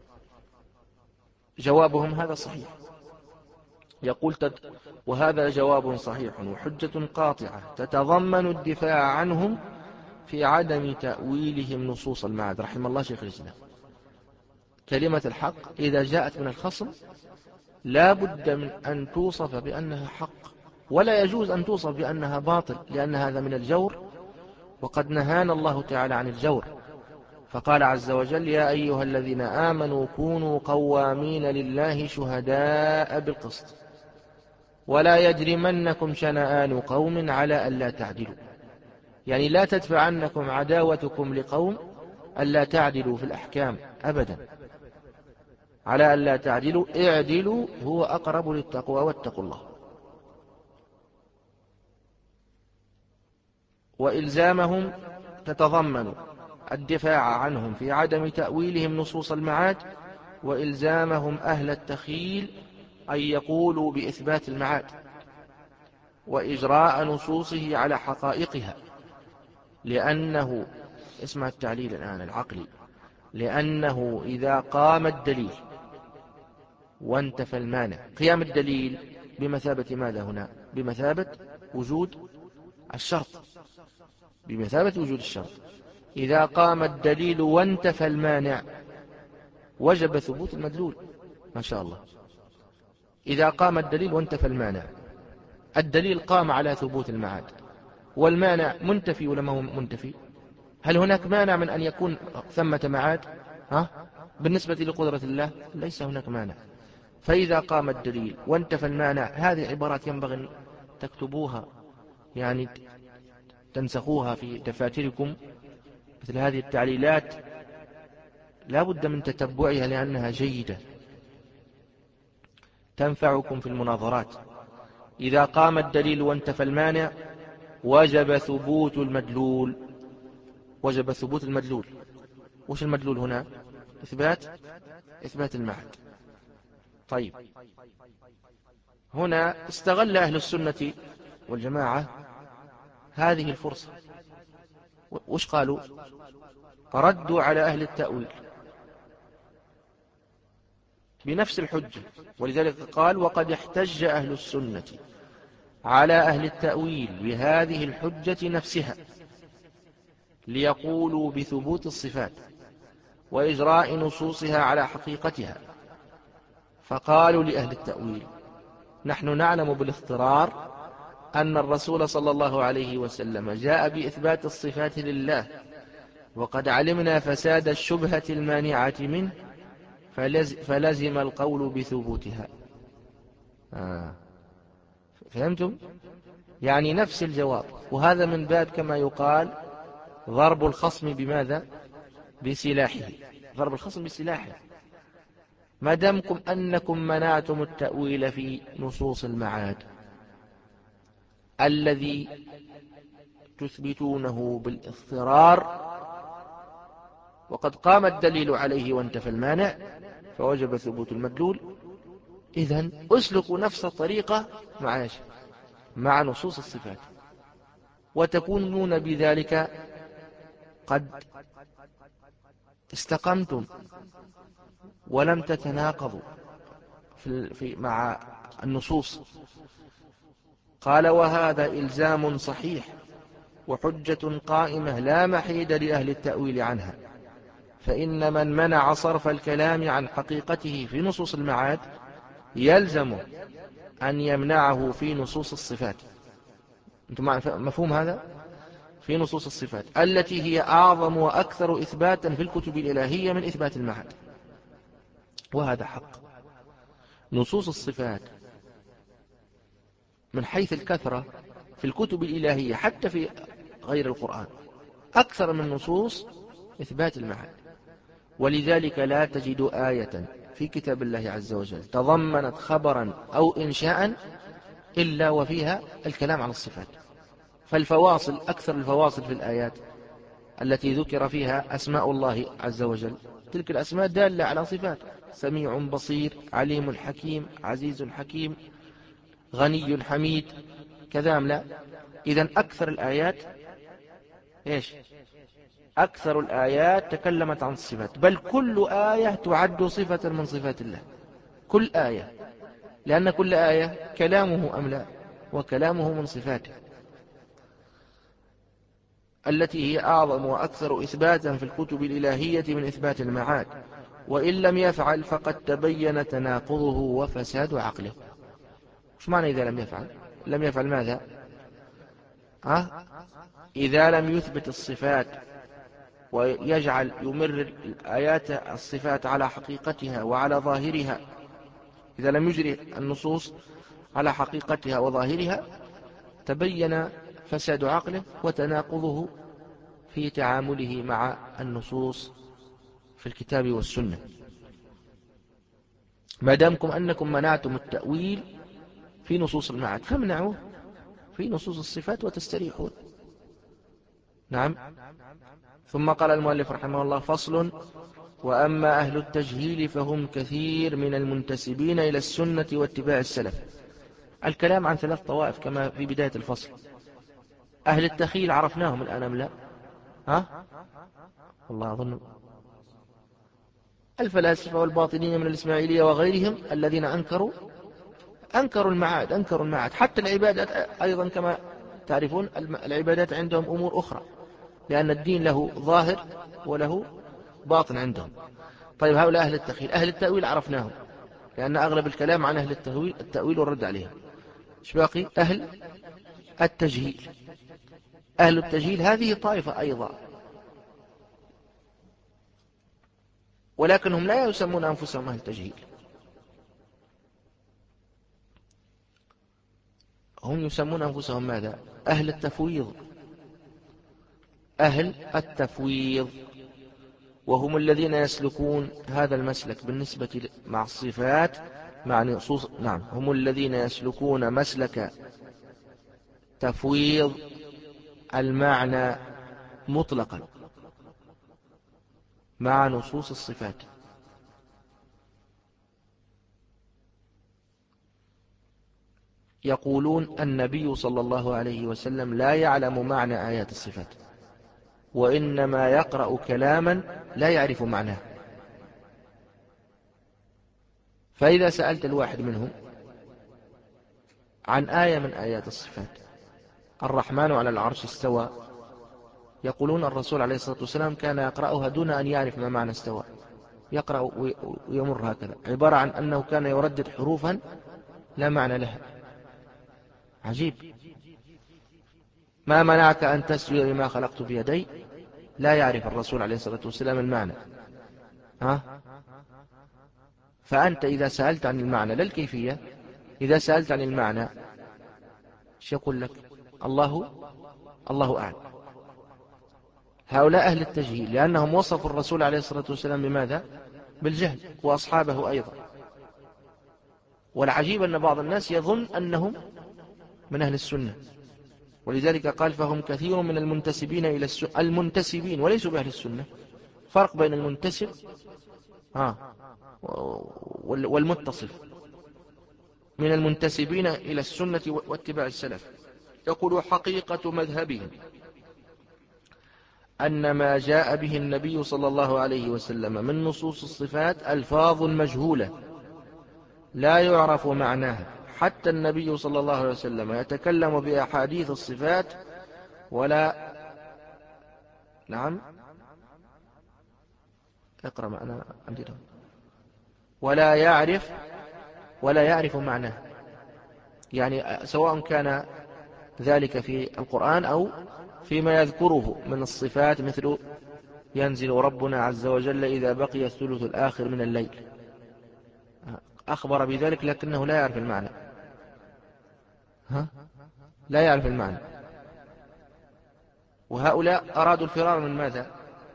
جوابهم هذا صحيح. يقول تد وهذا جواب صحيح وحجة قاطعة تتضمن الدفاع عنهم في عدم تأويلهم نصوص المعاد. رحم الله شيخ الإسلام. كلمة الحق إذا جاءت من الخصم لا بد من أن توصف بأنها حق، ولا يجوز أن توصف بأنها باطل، لأن هذا من الجور، وقد نهانا الله تعالى عن الجور. فقال عز وجل يا أيها الذين آمنوا كونوا قوامين لله شهداء بالقسط ولا يجرمنكم شنآن قوم على ألا تعدلوا. يعني لا تدفعنكم عداوتكم لقوم ألا تعدلوا في الأحكام أبدا، على ألا تعدلوا اعدلوا هو أقرب للتقوى واتقوا الله. وإلزامهم تتضمن الدفاع عنهم في عدم تأويلهم نصوص المعاد، وإلزامهم أهل التخيل أن يقولوا بإثبات المعاد وإجراء نصوصه على حقائقها، لأنه اسمع التعليل الآن العقلي، لأنه إذا قام الدليل وانتفى المانع. قيام الدليل بمثابة ماذا هنا؟ بمثابة وجود الشرط، بمثابة وجود الشرط. إذا قام الدليل وانتفى المانع وجب ثبوت المدلول. ما شاء الله. إذا قام الدليل وانتفى المانع، الدليل قام على ثبوت المعاد والمانع منتفي ولا ما هو منتفي؟ هل هناك مانع من أن يكون ثمة معاد؟ ها؟ بالنسبة لقدرة الله ليس هناك مانع. فإذا قام الدليل وانتفى المانع، هذه عبارات ينبغي أن تكتبوها، يعني تنسخوها في دفاتركم. مثل هذه التعليلات لا بد من تتبعها لأنها جيدة تنفعكم في المناظرات. إذا قام الدليل وانتفى المانع وجب ثبوت المدلول. وجب ثبوت المدلول. وش المدلول هنا؟ إثبات إثبات المعاد. طيب، هنا استغل أهل السنة والجماعة هذه الفرصة. وش قالوا؟ ردوا على أهل التأويل بنفس الحجة. ولذلك قال وقد احتج أهل السنة على أهل التأويل بهذه الحجة نفسها ليقولوا بثبوت الصفات وإجراء نصوصها على حقيقتها. فقالوا لأهل التأويل نحن نعلم بالاضطرار أن الرسول صلى الله عليه وسلم جاء بإثبات الصفات لله، وقد علمنا فساد الشبهة المانعة منه، فلز فلزم القول بثبوتها. آه. فهمتم؟ يعني نفس الجواب. وهذا من باب كما يقال ضرب الخصم بماذا؟ بسلاحه. ضرب الخصم بسلاحه. ما دامكم أنكم منعتم التأويل في نصوص المعاد الذي تثبتونه بالاضطرار وقد قام الدليل عليه وانتفى المانع فوجب ثبوت المدلول، إذن أسلكوا نفس الطريقة مع مع نصوص الصفات وتكونون بذلك قد استقمتم ولم تتناقضوا في في مع النصوص. قال وهذا إلزام صحيح وحجة قائمة لا محيد لأهل التأويل عنها، فإن من منع صرف الكلام عن حقيقته في نصوص المعاد يلزم أن يمنعه في نصوص الصفات. أنتم مفهوم هذا؟ في نصوص الصفات التي هي أعظم وأكثر إثباتا في الكتب الإلهية من إثبات المعاد. وهذا حق. نصوص الصفات من حيث الكثرة في الكتب الإلهية حتى في غير القرآن أكثر من نصوص إثبات المعاد. ولذلك لا تجد آية في كتاب الله عز وجل تضمنت خبرا أو إنشاء إلا وفيها الكلام عن الصفات. فالفواصل أكثر الفواصل في الآيات التي ذكر فيها أسماء الله عز وجل، تلك الأسماء دالة على صفات: سميع بصير، عليم حكيم، عزيز حكيم، غني حميد، كذا لا. إذن أكثر الآيات إيش؟ أكثر الآيات تكلمت عن الصفات، بل كل آية تعد صفة من صفات الله، كل آية، لأن كل آية كلامه أم لا، وكلامه من صفاته التي هي أعظم وأكثر إثباتا في الكتب الإلهية من إثبات المعاد. وإن لم يفعل فقد تبين تناقضه وفساد عقله. وش معنى إذا لم يفعل؟ لم يفعل ماذا؟ ها؟ إذا لم يثبت الصفات ويجعل يمرر الآيات الصفات على حقيقتها وعلى ظاهرها، إذا لم يجري النصوص على حقيقتها وظاهرها تبين فساد عقله وتناقضه في تعامله مع النصوص في الكتاب والسنة. ما دامكم أنكم منعتم التأويل في نصوص المعاد فامنعوه في نصوص الصفات وتستريحون. نعم. ثم قال المؤلف رحمه الله: فصل: وأما أهل التجهيل فهم كثير من المنتسبين إلى السنة واتباع السلف. الكلام عن ثلاث طوائف كما في بداية الفصل. أهل التخيل عرفناهم الآن أم لا؟ ها؟ والله أظن الفلاسفة والباطنية من الإسماعيلية وغيرهم الذين أنكروا أنكروا المعاد أنكروا المعاد حتى العبادات أيضا كما تعرفون. العبادات عندهم أمور أخرى، لأن الدين له ظاهر وله باطن عندهم. طيب هؤلاء أهل التخيل. أهل التأويل عرفناهم، لأن أغلب الكلام عن أهل التأويل التأويل والرد عليهم. إيش باقي؟ أهل التجهيل. أهل التجهيل هذه طائفة أيضا، ولكنهم لا يسمون أنفسهم أهل التجهيل، هم يسمون أنفسهم ماذا؟ أهل التفويض. أهل التفويض، وهم الذين يسلكون هذا المسلك بالنسبة مع الصفات مع نصوص. نعم، هم الذين يسلكون مسلك تفويض المعنى مطلقا مع نصوص الصفات. يقولون النبي صلى الله عليه وسلم لا يعلم معنى آيات الصفات، وإنما يقرأ كلاما لا يعرف معناه. فإذا سألت الواحد منهم عن آية من آيات الصفات: الرحمن على العرش استوى، يقولون الرسول عليه الصلاة والسلام كان يقرأها دون أن يعرف ما معنى استوى، يقرأ ويمر هكذا، عبارة عن أنه كان يردد حروفا لا معنى لها. عجيب. ما منعك أن تسجد لما خلقت بيدي؟ لا يعرف الرسول عليه الصلاة والسلام المعنى. ها؟ فأنت إذا سألت عن المعنى لا الكيفية، إذا سألت عن المعنى ايش يقول لك؟ الله الله أعلم. هؤلاء أهل التجهيل، لأنهم وصفوا الرسول عليه الصلاة والسلام بماذا؟ بالجهل، وأصحابه أيضا. والعجيب أن بعض الناس يظن أنهم من أهل السنة، ولذلك قال: فهم كثير من المنتسبين إلى السنة. المنتسبين وليسوا بأهل السنة. فرق بين المنتسب ها والمتصف. من المنتسبين إلى السنة واتباع السلف. يقول: حقيقة مذهبهم أن ما جاء به النبي صلى الله عليه وسلم من نصوص الصفات ألفاظ مجهولة لا يعرف معناها، حتى النبي صلى الله عليه وسلم يتكلم بأحاديث الصفات ولا نعم اقرأ معنا عندنا ولا يعرف ولا يعرف معناه، يعني سواء كان ذلك في القرآن أو فيما يذكره من الصفات، مثل ينزل ربنا عز وجل إذا بقي الثلث الآخر من الليل، أخبر بذلك لكنه لا يعرف المعنى، ها؟ لا يعرف المعنى. وهؤلاء أرادوا الفرار من ماذا؟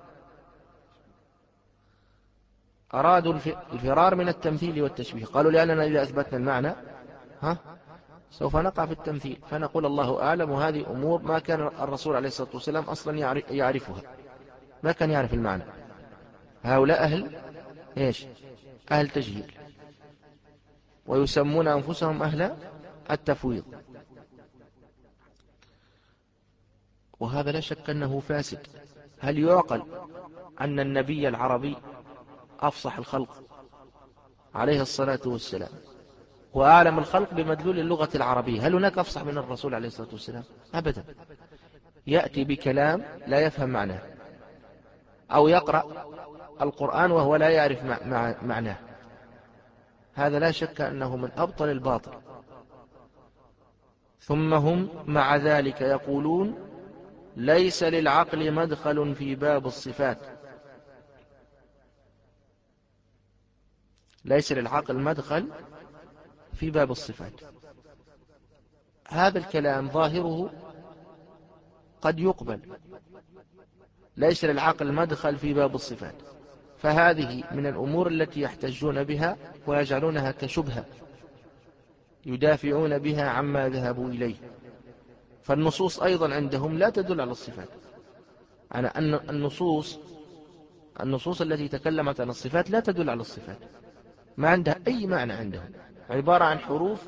أرادوا الفرار من التمثيل والتشبيه. قالوا لأننا إذا أثبتنا المعنى ها سوف نقع في التمثيل، فنقول الله أعلم، وهذه أمور ما كان الرسول عليه الصلاة والسلام أصلا يعرفها، ما كان يعرف المعنى. هؤلاء أهل إيش؟ أهل تجهيل، ويسمون أنفسهم أهل التفويض، وهذا لا شك أنه فاسد. هل يعقل أن النبي العربي أفصح الخلق عليه الصلاة والسلام وأعلم الخلق بمدلول اللغة العربية، هل هناك أفصح من الرسول عليه الصلاة والسلام؟ أبدا. يأتي بكلام لا يفهم معناه، أو يقرأ القرآن وهو لا يعرف معناه، هذا لا شك أنه من أبطل الباطل. ثم هم مع ذلك يقولون ليس للعقل مدخل في باب الصفات، ليس للعقل مدخل في باب الصفات. هذا الكلام ظاهره قد يقبل، ليس للعقل مدخل في باب الصفات، فهذه من الأمور التي يحتجون بها ويجعلونها كشبهة يدافعون بها عما ذهبوا إليه. فالنصوص أيضا عندهم لا تدل على الصفات، على أن النصوص النصوص التي تكلمت عن الصفات لا تدل على الصفات، ما عندها أي معنى عندهم، عبارة عن حروف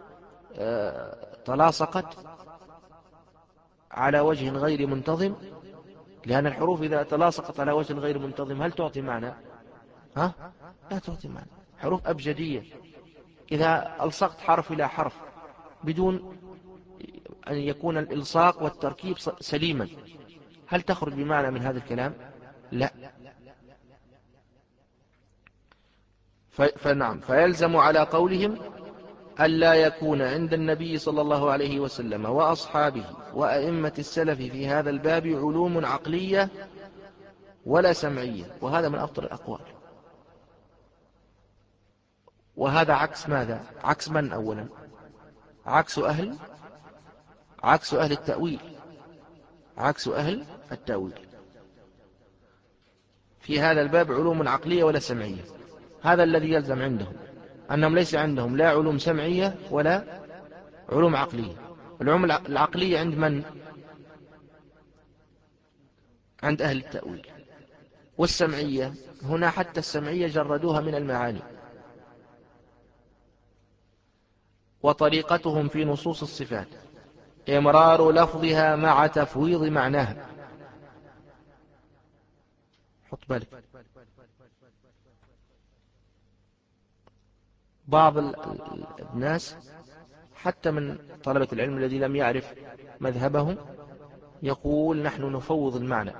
تلاصقت على وجه غير منتظم، لأن الحروف إذا تلاصقت على وجه غير منتظم هل تعطي معنى؟ ها؟ لا تعطي معنى. حروف أبجدية إذا ألصقت حرف إلى حرف بدون أن يكون الإلصاق والتركيب سليما هل تخرج بمعنى من هذا الكلام؟ لا. فنعم، فيلزم على قولهم ألا يكون عند النبي صلى الله عليه وسلم وأصحابه وأئمة السلف في هذا الباب علوم عقلية ولا سمعية، وهذا من أفضل الأقوال. وهذا عكس ماذا؟ عكس من أولا؟ عكس أهل عكس أهل التأويل عكس أهل التأويل في هذا الباب علوم عقلية ولا سمعية، هذا الذي يلزم عندهم، أنهم ليس عندهم لا علوم سمعية ولا علوم عقلية. العلوم العقلية عند من؟ عند أهل التأويل. والسمعية هنا حتى السمعية جردوها من المعاني، وطريقتهم في نصوص الصفات إمرار لفظها مع تفويض معناها. حط بالك، بعض الناس حتى من طلبة العلم الذي لم يعرف مذهبهم يقول نحن نفوض المعنى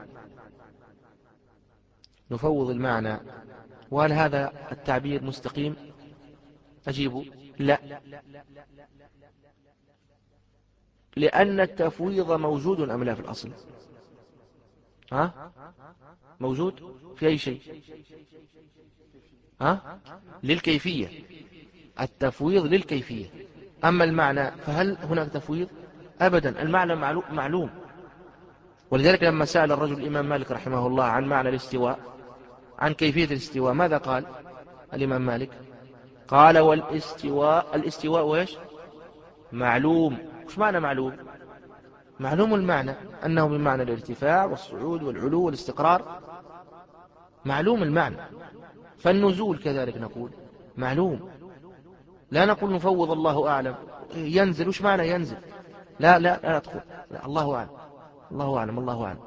نفوض المعنى وهل هذا التعبير مستقيم؟ أجيبه لا، لأن التفويض موجود أم لا في الأصل؟ ها؟ موجود في أي شيء؟ ها؟ للكيفية، التفويض للكيفية. أما المعنى فهل هناك تفويض؟ أبدا، المعنى معلوم. ولذلك لما سأل الرجل الإمام مالك رحمه الله عن معنى الاستواء، عن كيفية الاستواء، ماذا قال الإمام مالك؟ قال والاستواء الاستواء وإيش؟ معلوم. وش معنى معلوم؟ معلوم المعنى أنه من معنى الارتفاع والصعود والعلو والاستقرار، معلوم المعنى. فالنزول كذلك نقول معلوم، لا نقول نفوض الله أعلم. ينزل، وش معنى ينزل؟ لا لا لا أدخل، لا، الله أعلم الله أعلم الله أعلم.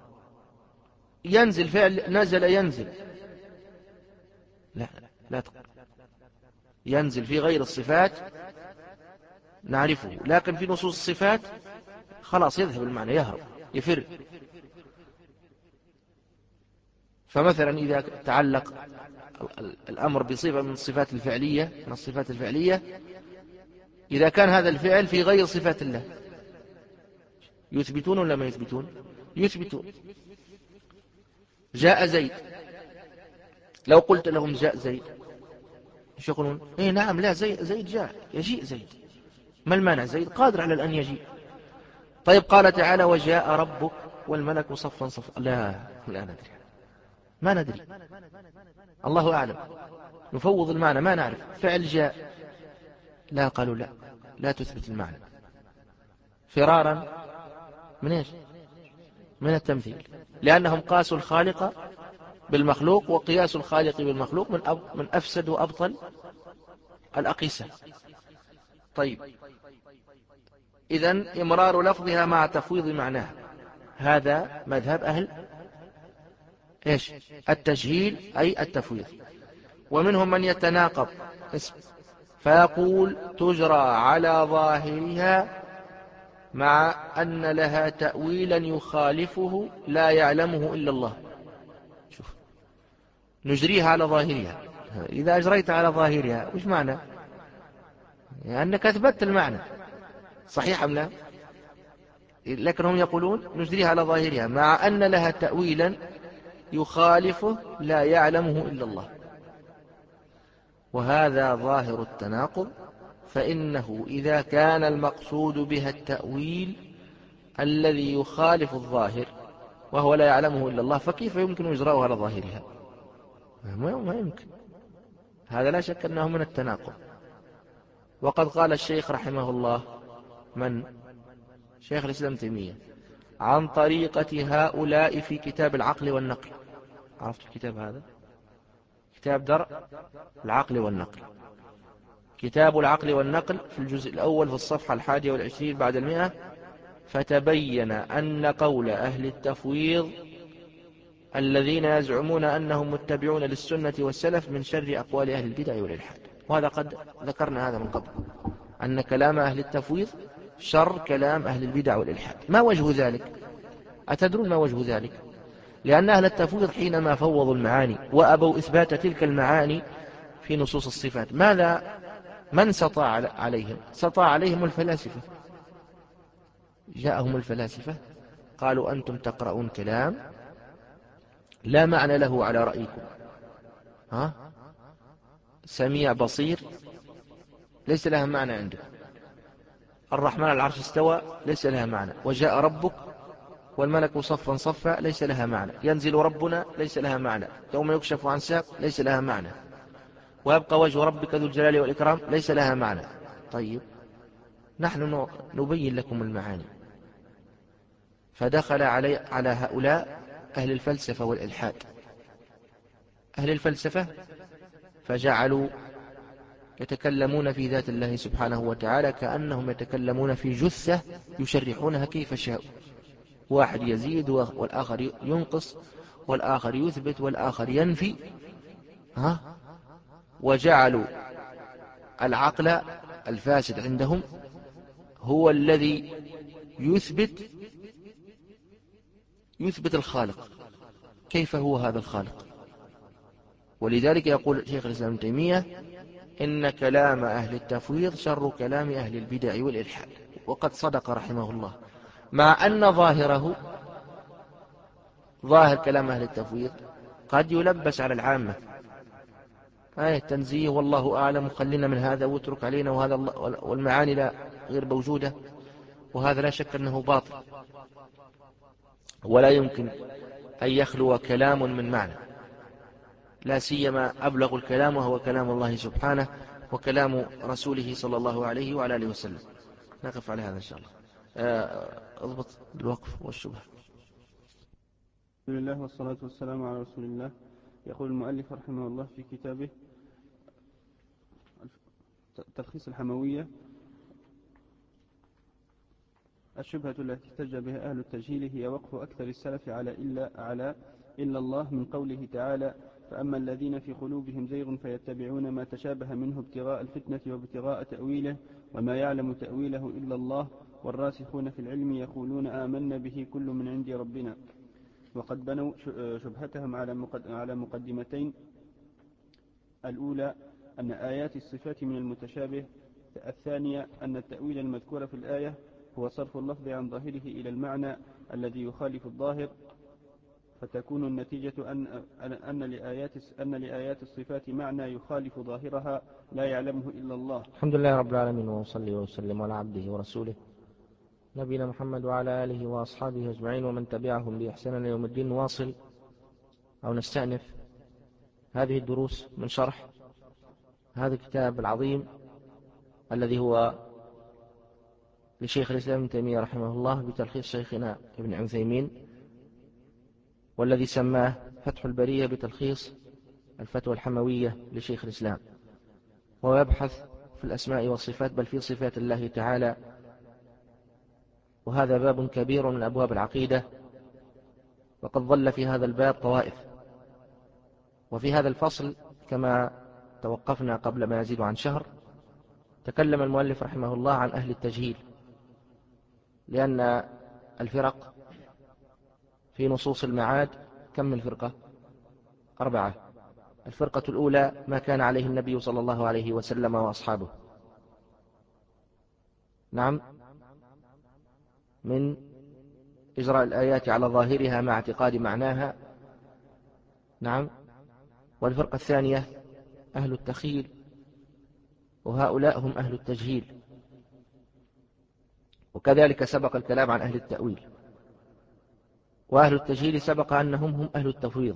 ينزل فعل نزل ينزل، لا لا تقول. ينزل في غير الصفات نعرفه، لكن في نصوص الصفات خلاص يذهب المعنى، يهرب يفر. فمثلا إذا تعلق الأمر بصفة من الصفات الفعلية من الصفات الفعلية إذا كان هذا الفعل في غير صفات الله يثبتون ولا ما يثبتون؟ يثبتون. جاء زيد، لو قلت لهم جاء زيد ايش يقولون؟ ايه نعم، لا زيد, زيد جاء، يجيء زيد، ما المانع؟ زيد قادر على أن يجيء. طيب قال تعالى وجاء ربك والملك صفا صفا، لا لا ندري، ما ندري، الله أعلم، نفوض المعنى، ما نعرف. فعل جاء، لا، قالوا لا، لا تثبت المعنى، فرارا من ايش؟ من التمثيل، لأنهم قاسوا الخالق بالمخلوق، وقياس الخالق بالمخلوق من أب من أفسد وأبطل الأقيسة. طيب، إذن إمرار لفظها مع تفويض معناها، هذا مذهب أهل إيش؟ التجهيل أي التفويض. ومنهم من يتناقض اسم فيقول تجرى على ظاهرها مع أن لها تأويلا يخالفه لا يعلمه إلا الله. شوف، نجريها على ظاهرها، إذا أجريت على ظاهرها وش معنى؟ يعني أنك أثبتت المعنى، صحيح أم لا؟ لكنهم يقولون نجريها على ظاهرها مع أن لها تأويلا يخالفه لا يعلمه إلا الله، وهذا ظاهر التناقض. فإنه إذا كان المقصود بها التأويل الذي يخالف الظاهر وهو لا يعلمه إلا الله، فكيف يمكن إجراؤها على ظاهرها؟ ما يمكن، هذا لا شك أنه من التناقض. وقد قال الشيخ رحمه الله، من؟ شيخ الإسلام تيمية، عن طريقة هؤلاء في كتاب العقل والنقل. عرفت الكتاب هذا؟ كتاب درء العقل والنقل، كتاب العقل والنقل في الجزء الأول في الصفحة الحادية والعشرين بعد المئة. فتبين أن قول أهل التفويض الذين يزعمون أنهم متبعون للسنة والسلف من شر أقوال أهل البدع والإلحاد. وهذا قد ذكرنا هذا من قبل، أن كلام أهل التفويض شر كلام أهل البدع والإلحاد. ما وجه ذلك؟ أتدرون ما وجه ذلك؟ لأن أهل التفويض حينما فوضوا المعاني وأبوا إثبات تلك المعاني في نصوص الصفات، ماذا من سطع عليهم؟ سطع عليهم الفلاسفة. جاءهم الفلاسفة قالوا أنتم تقرؤون كلام لا معنى له على رأيكم، ها؟ سميع بصير ليس لها معنى عندكم، الرحمن على العرش استوى ليس لها معنى، وجاء ربك والملك صفا صفا ليس لها معنى، ينزل ربنا ليس لها معنى، يوم يكشف عن ساق ليس لها معنى، ويبقى وجه ربك ذو الجلال والإكرام ليس لها معنى. طيب، نحن نبين لكم المعاني. فدخل علي على هؤلاء أهل الفلسفة والإلحاد، أهل الفلسفة فجعلوا يتكلمون في ذات الله سبحانه وتعالى كأنهم يتكلمون في جثة يشرحونها كيف شاءوا، واحد يزيد والآخر ينقص والآخر يثبت والآخر ينفي، ها؟ وجعلوا العقل الفاسد عندهم هو الذي يثبت يثبت الخالق. كيف هو هذا الخالق؟ ولذلك يقول شيخ الإسلام ابن تيمية إن كلام أهل التفويض شر كلام أهل البدع والإلحاد. وقد صدق رحمه الله، مع أن ظاهره ظاهر كلام أهل التفويض قد يلبس على العامة، آية تنزيه والله أعلم وخلينا من هذا واترك علينا وهذا والمعاني لا غير موجودة، وهذا لا شك أنه باطل، ولا يمكن أن يخلو كلام من معنى، لا سيما أبلغ الكلام وهو كلام الله سبحانه وكلام رسوله صلى الله عليه وعلى آله وسلم. نقف على هذا إن شاء الله. اضبط الوقف والشبهة. الحمد لله والصلاة والسلام على رسول الله. يقول المؤلف رحمه الله في كتابه تلخيص الحموية: الشبهة التي احتج بها أهل التجهيل هي وقف أكثر السلف على إلا, على إلا الله من قوله تعالى: فأما الذين في قلوبهم زيغ فيتبعون ما تشابه منه ابتغاء الفتنة وابتغاء تأويله وما يعلم تأويله إلا الله والراسخون في العلم يقولون آمنا به كل من عند ربنا. وقد بنوا شبهتهم على مقدمتين: الأولى أن آيات الصفات من المتشابه، الثانية أن التأويل المذكور في الآية هو صرف اللفظ عن ظاهره إلى المعنى الذي يخالف الظاهر، فتكون النتيجة أن, أن, لآيات أن لآيات الصفات معنى يخالف ظاهرها لا يعلمه إلا الله. الحمد لله رب العالمين، وصلي وسلم على عبده ورسوله نبينا محمد وعلى آله وأصحابه أجمعين ومن تبعهم بإحسان إلى يوم الدين. نواصل أو نستأنف هذه الدروس من شرح هذا الكتاب العظيم الذي هو لشيخ الإسلام ابن تيمية رحمه الله بتلخيص شيخنا ابن عثيمين، والذي سماه فتح البرية بتلخيص الفتوى الحموية لشيخ الإسلام. وهو يبحث في الأسماء والصفات، بل في صفات الله تعالى، وهذا باب كبير من أبواب العقيدة، وقد ظل في هذا الباب طوائف. وفي هذا الفصل كما توقفنا قبل ما يزيد عن شهر تكلم المؤلف رحمه الله عن أهل التجهيل، لأن الفرق في نصوص المعاد كم من فرقة؟ أربعة. الفرقة الأولى ما كان عليه النبي صلى الله عليه وسلم وأصحابه، نعم، من إجراء الآيات على ظاهرها مع اعتقاد معناها، نعم. والفرقة الثانية أهل التخيل، وهؤلاء هم أهل التجهيل. وكذلك سبق الكلام عن أهل التأويل، وأهل التجهيل سبق أنهم هم أهل التفويض،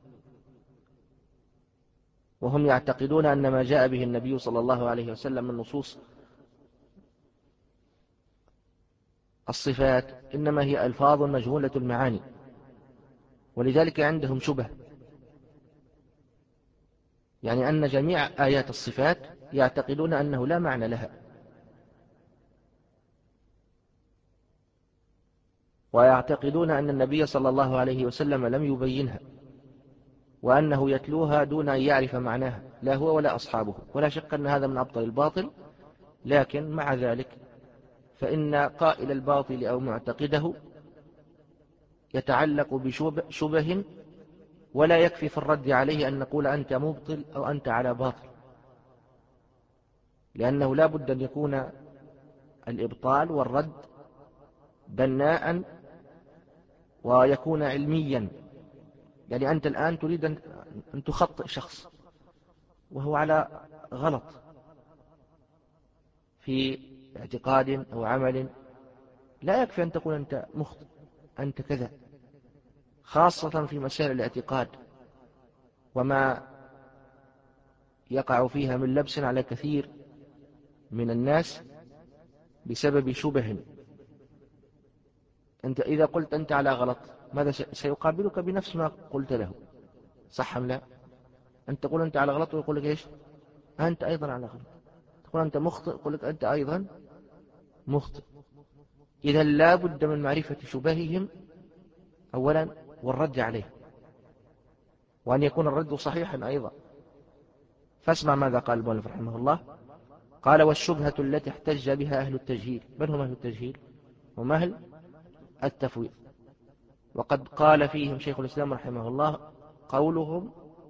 وهم يعتقدون أن ما جاء به النبي صلى الله عليه وسلم من نصوص الصفات إنما هي ألفاظ مجهولة المعاني، ولذلك عندهم شبه، يعني أن جميع آيات الصفات يعتقدون أنه لا معنى لها، ويعتقدون أن النبي صلى الله عليه وسلم لم يبينها، وأنه يتلوها دون أن يعرف معناها، لا هو ولا أصحابه. ولا شك أن هذا من أبطل الباطل، لكن مع ذلك فإن قائل الباطل أو معتقده يتعلق بشبه، ولا يكفي في الرد عليه أن نقول أنت مبطل أو أنت على باطل، لأنه لا بد أن يكون الإبطال والرد بناء ويكون علميا. يعني أنت الآن تريد أن تخطئ شخص وهو على غلط في اعتقاد أو عمل، لا يكفي أن تقول أنت مخطئ أنت كذا، خاصة في مسائل الاعتقاد وما يقع فيها من لبس على كثير من الناس بسبب شبه. أنت إذا قلت أنت على غلط ماذا سيقابلك؟ بنفس ما قلت له، صح أم لا؟ أنت تقول أنت على غلط ويقول لك إيش؟ أنت أيضا على غلط. تقول أنت مخطئ يقول لك أنت أيضا مخطئ. إذا لا بد من معرفة شبههم أولا والرد عليه، وأن يكون الرد صحيحا أيضا. فاسمع ماذا قال المؤلف رحمه الله، قال: والشبهة التي احتج بها أهل التجهيل. من هم أهل التجهيل؟ هم أهل التفويض، وقد قال فيهم شيخ الإسلام رحمه الله قولهم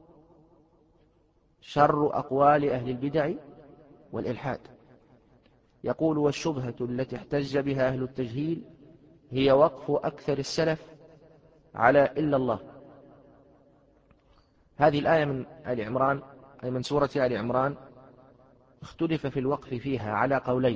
شر أقوال أهل البدع والإلحاد. يقول: والشبهة التي احتج بها أهل التجهيل هي وقف أكثر السلف على إلا الله. هذه الآية من آل عمران، أي من سورة آل عمران، اختلف في الوقف فيها على قولين.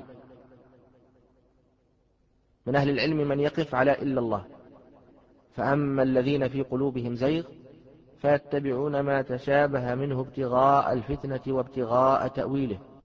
من أهل العلم من يقف على إلا الله، فأما الذين في قلوبهم زيغ فيتبعون ما تشابه منه ابتغاء الفتنة وابتغاء تأويله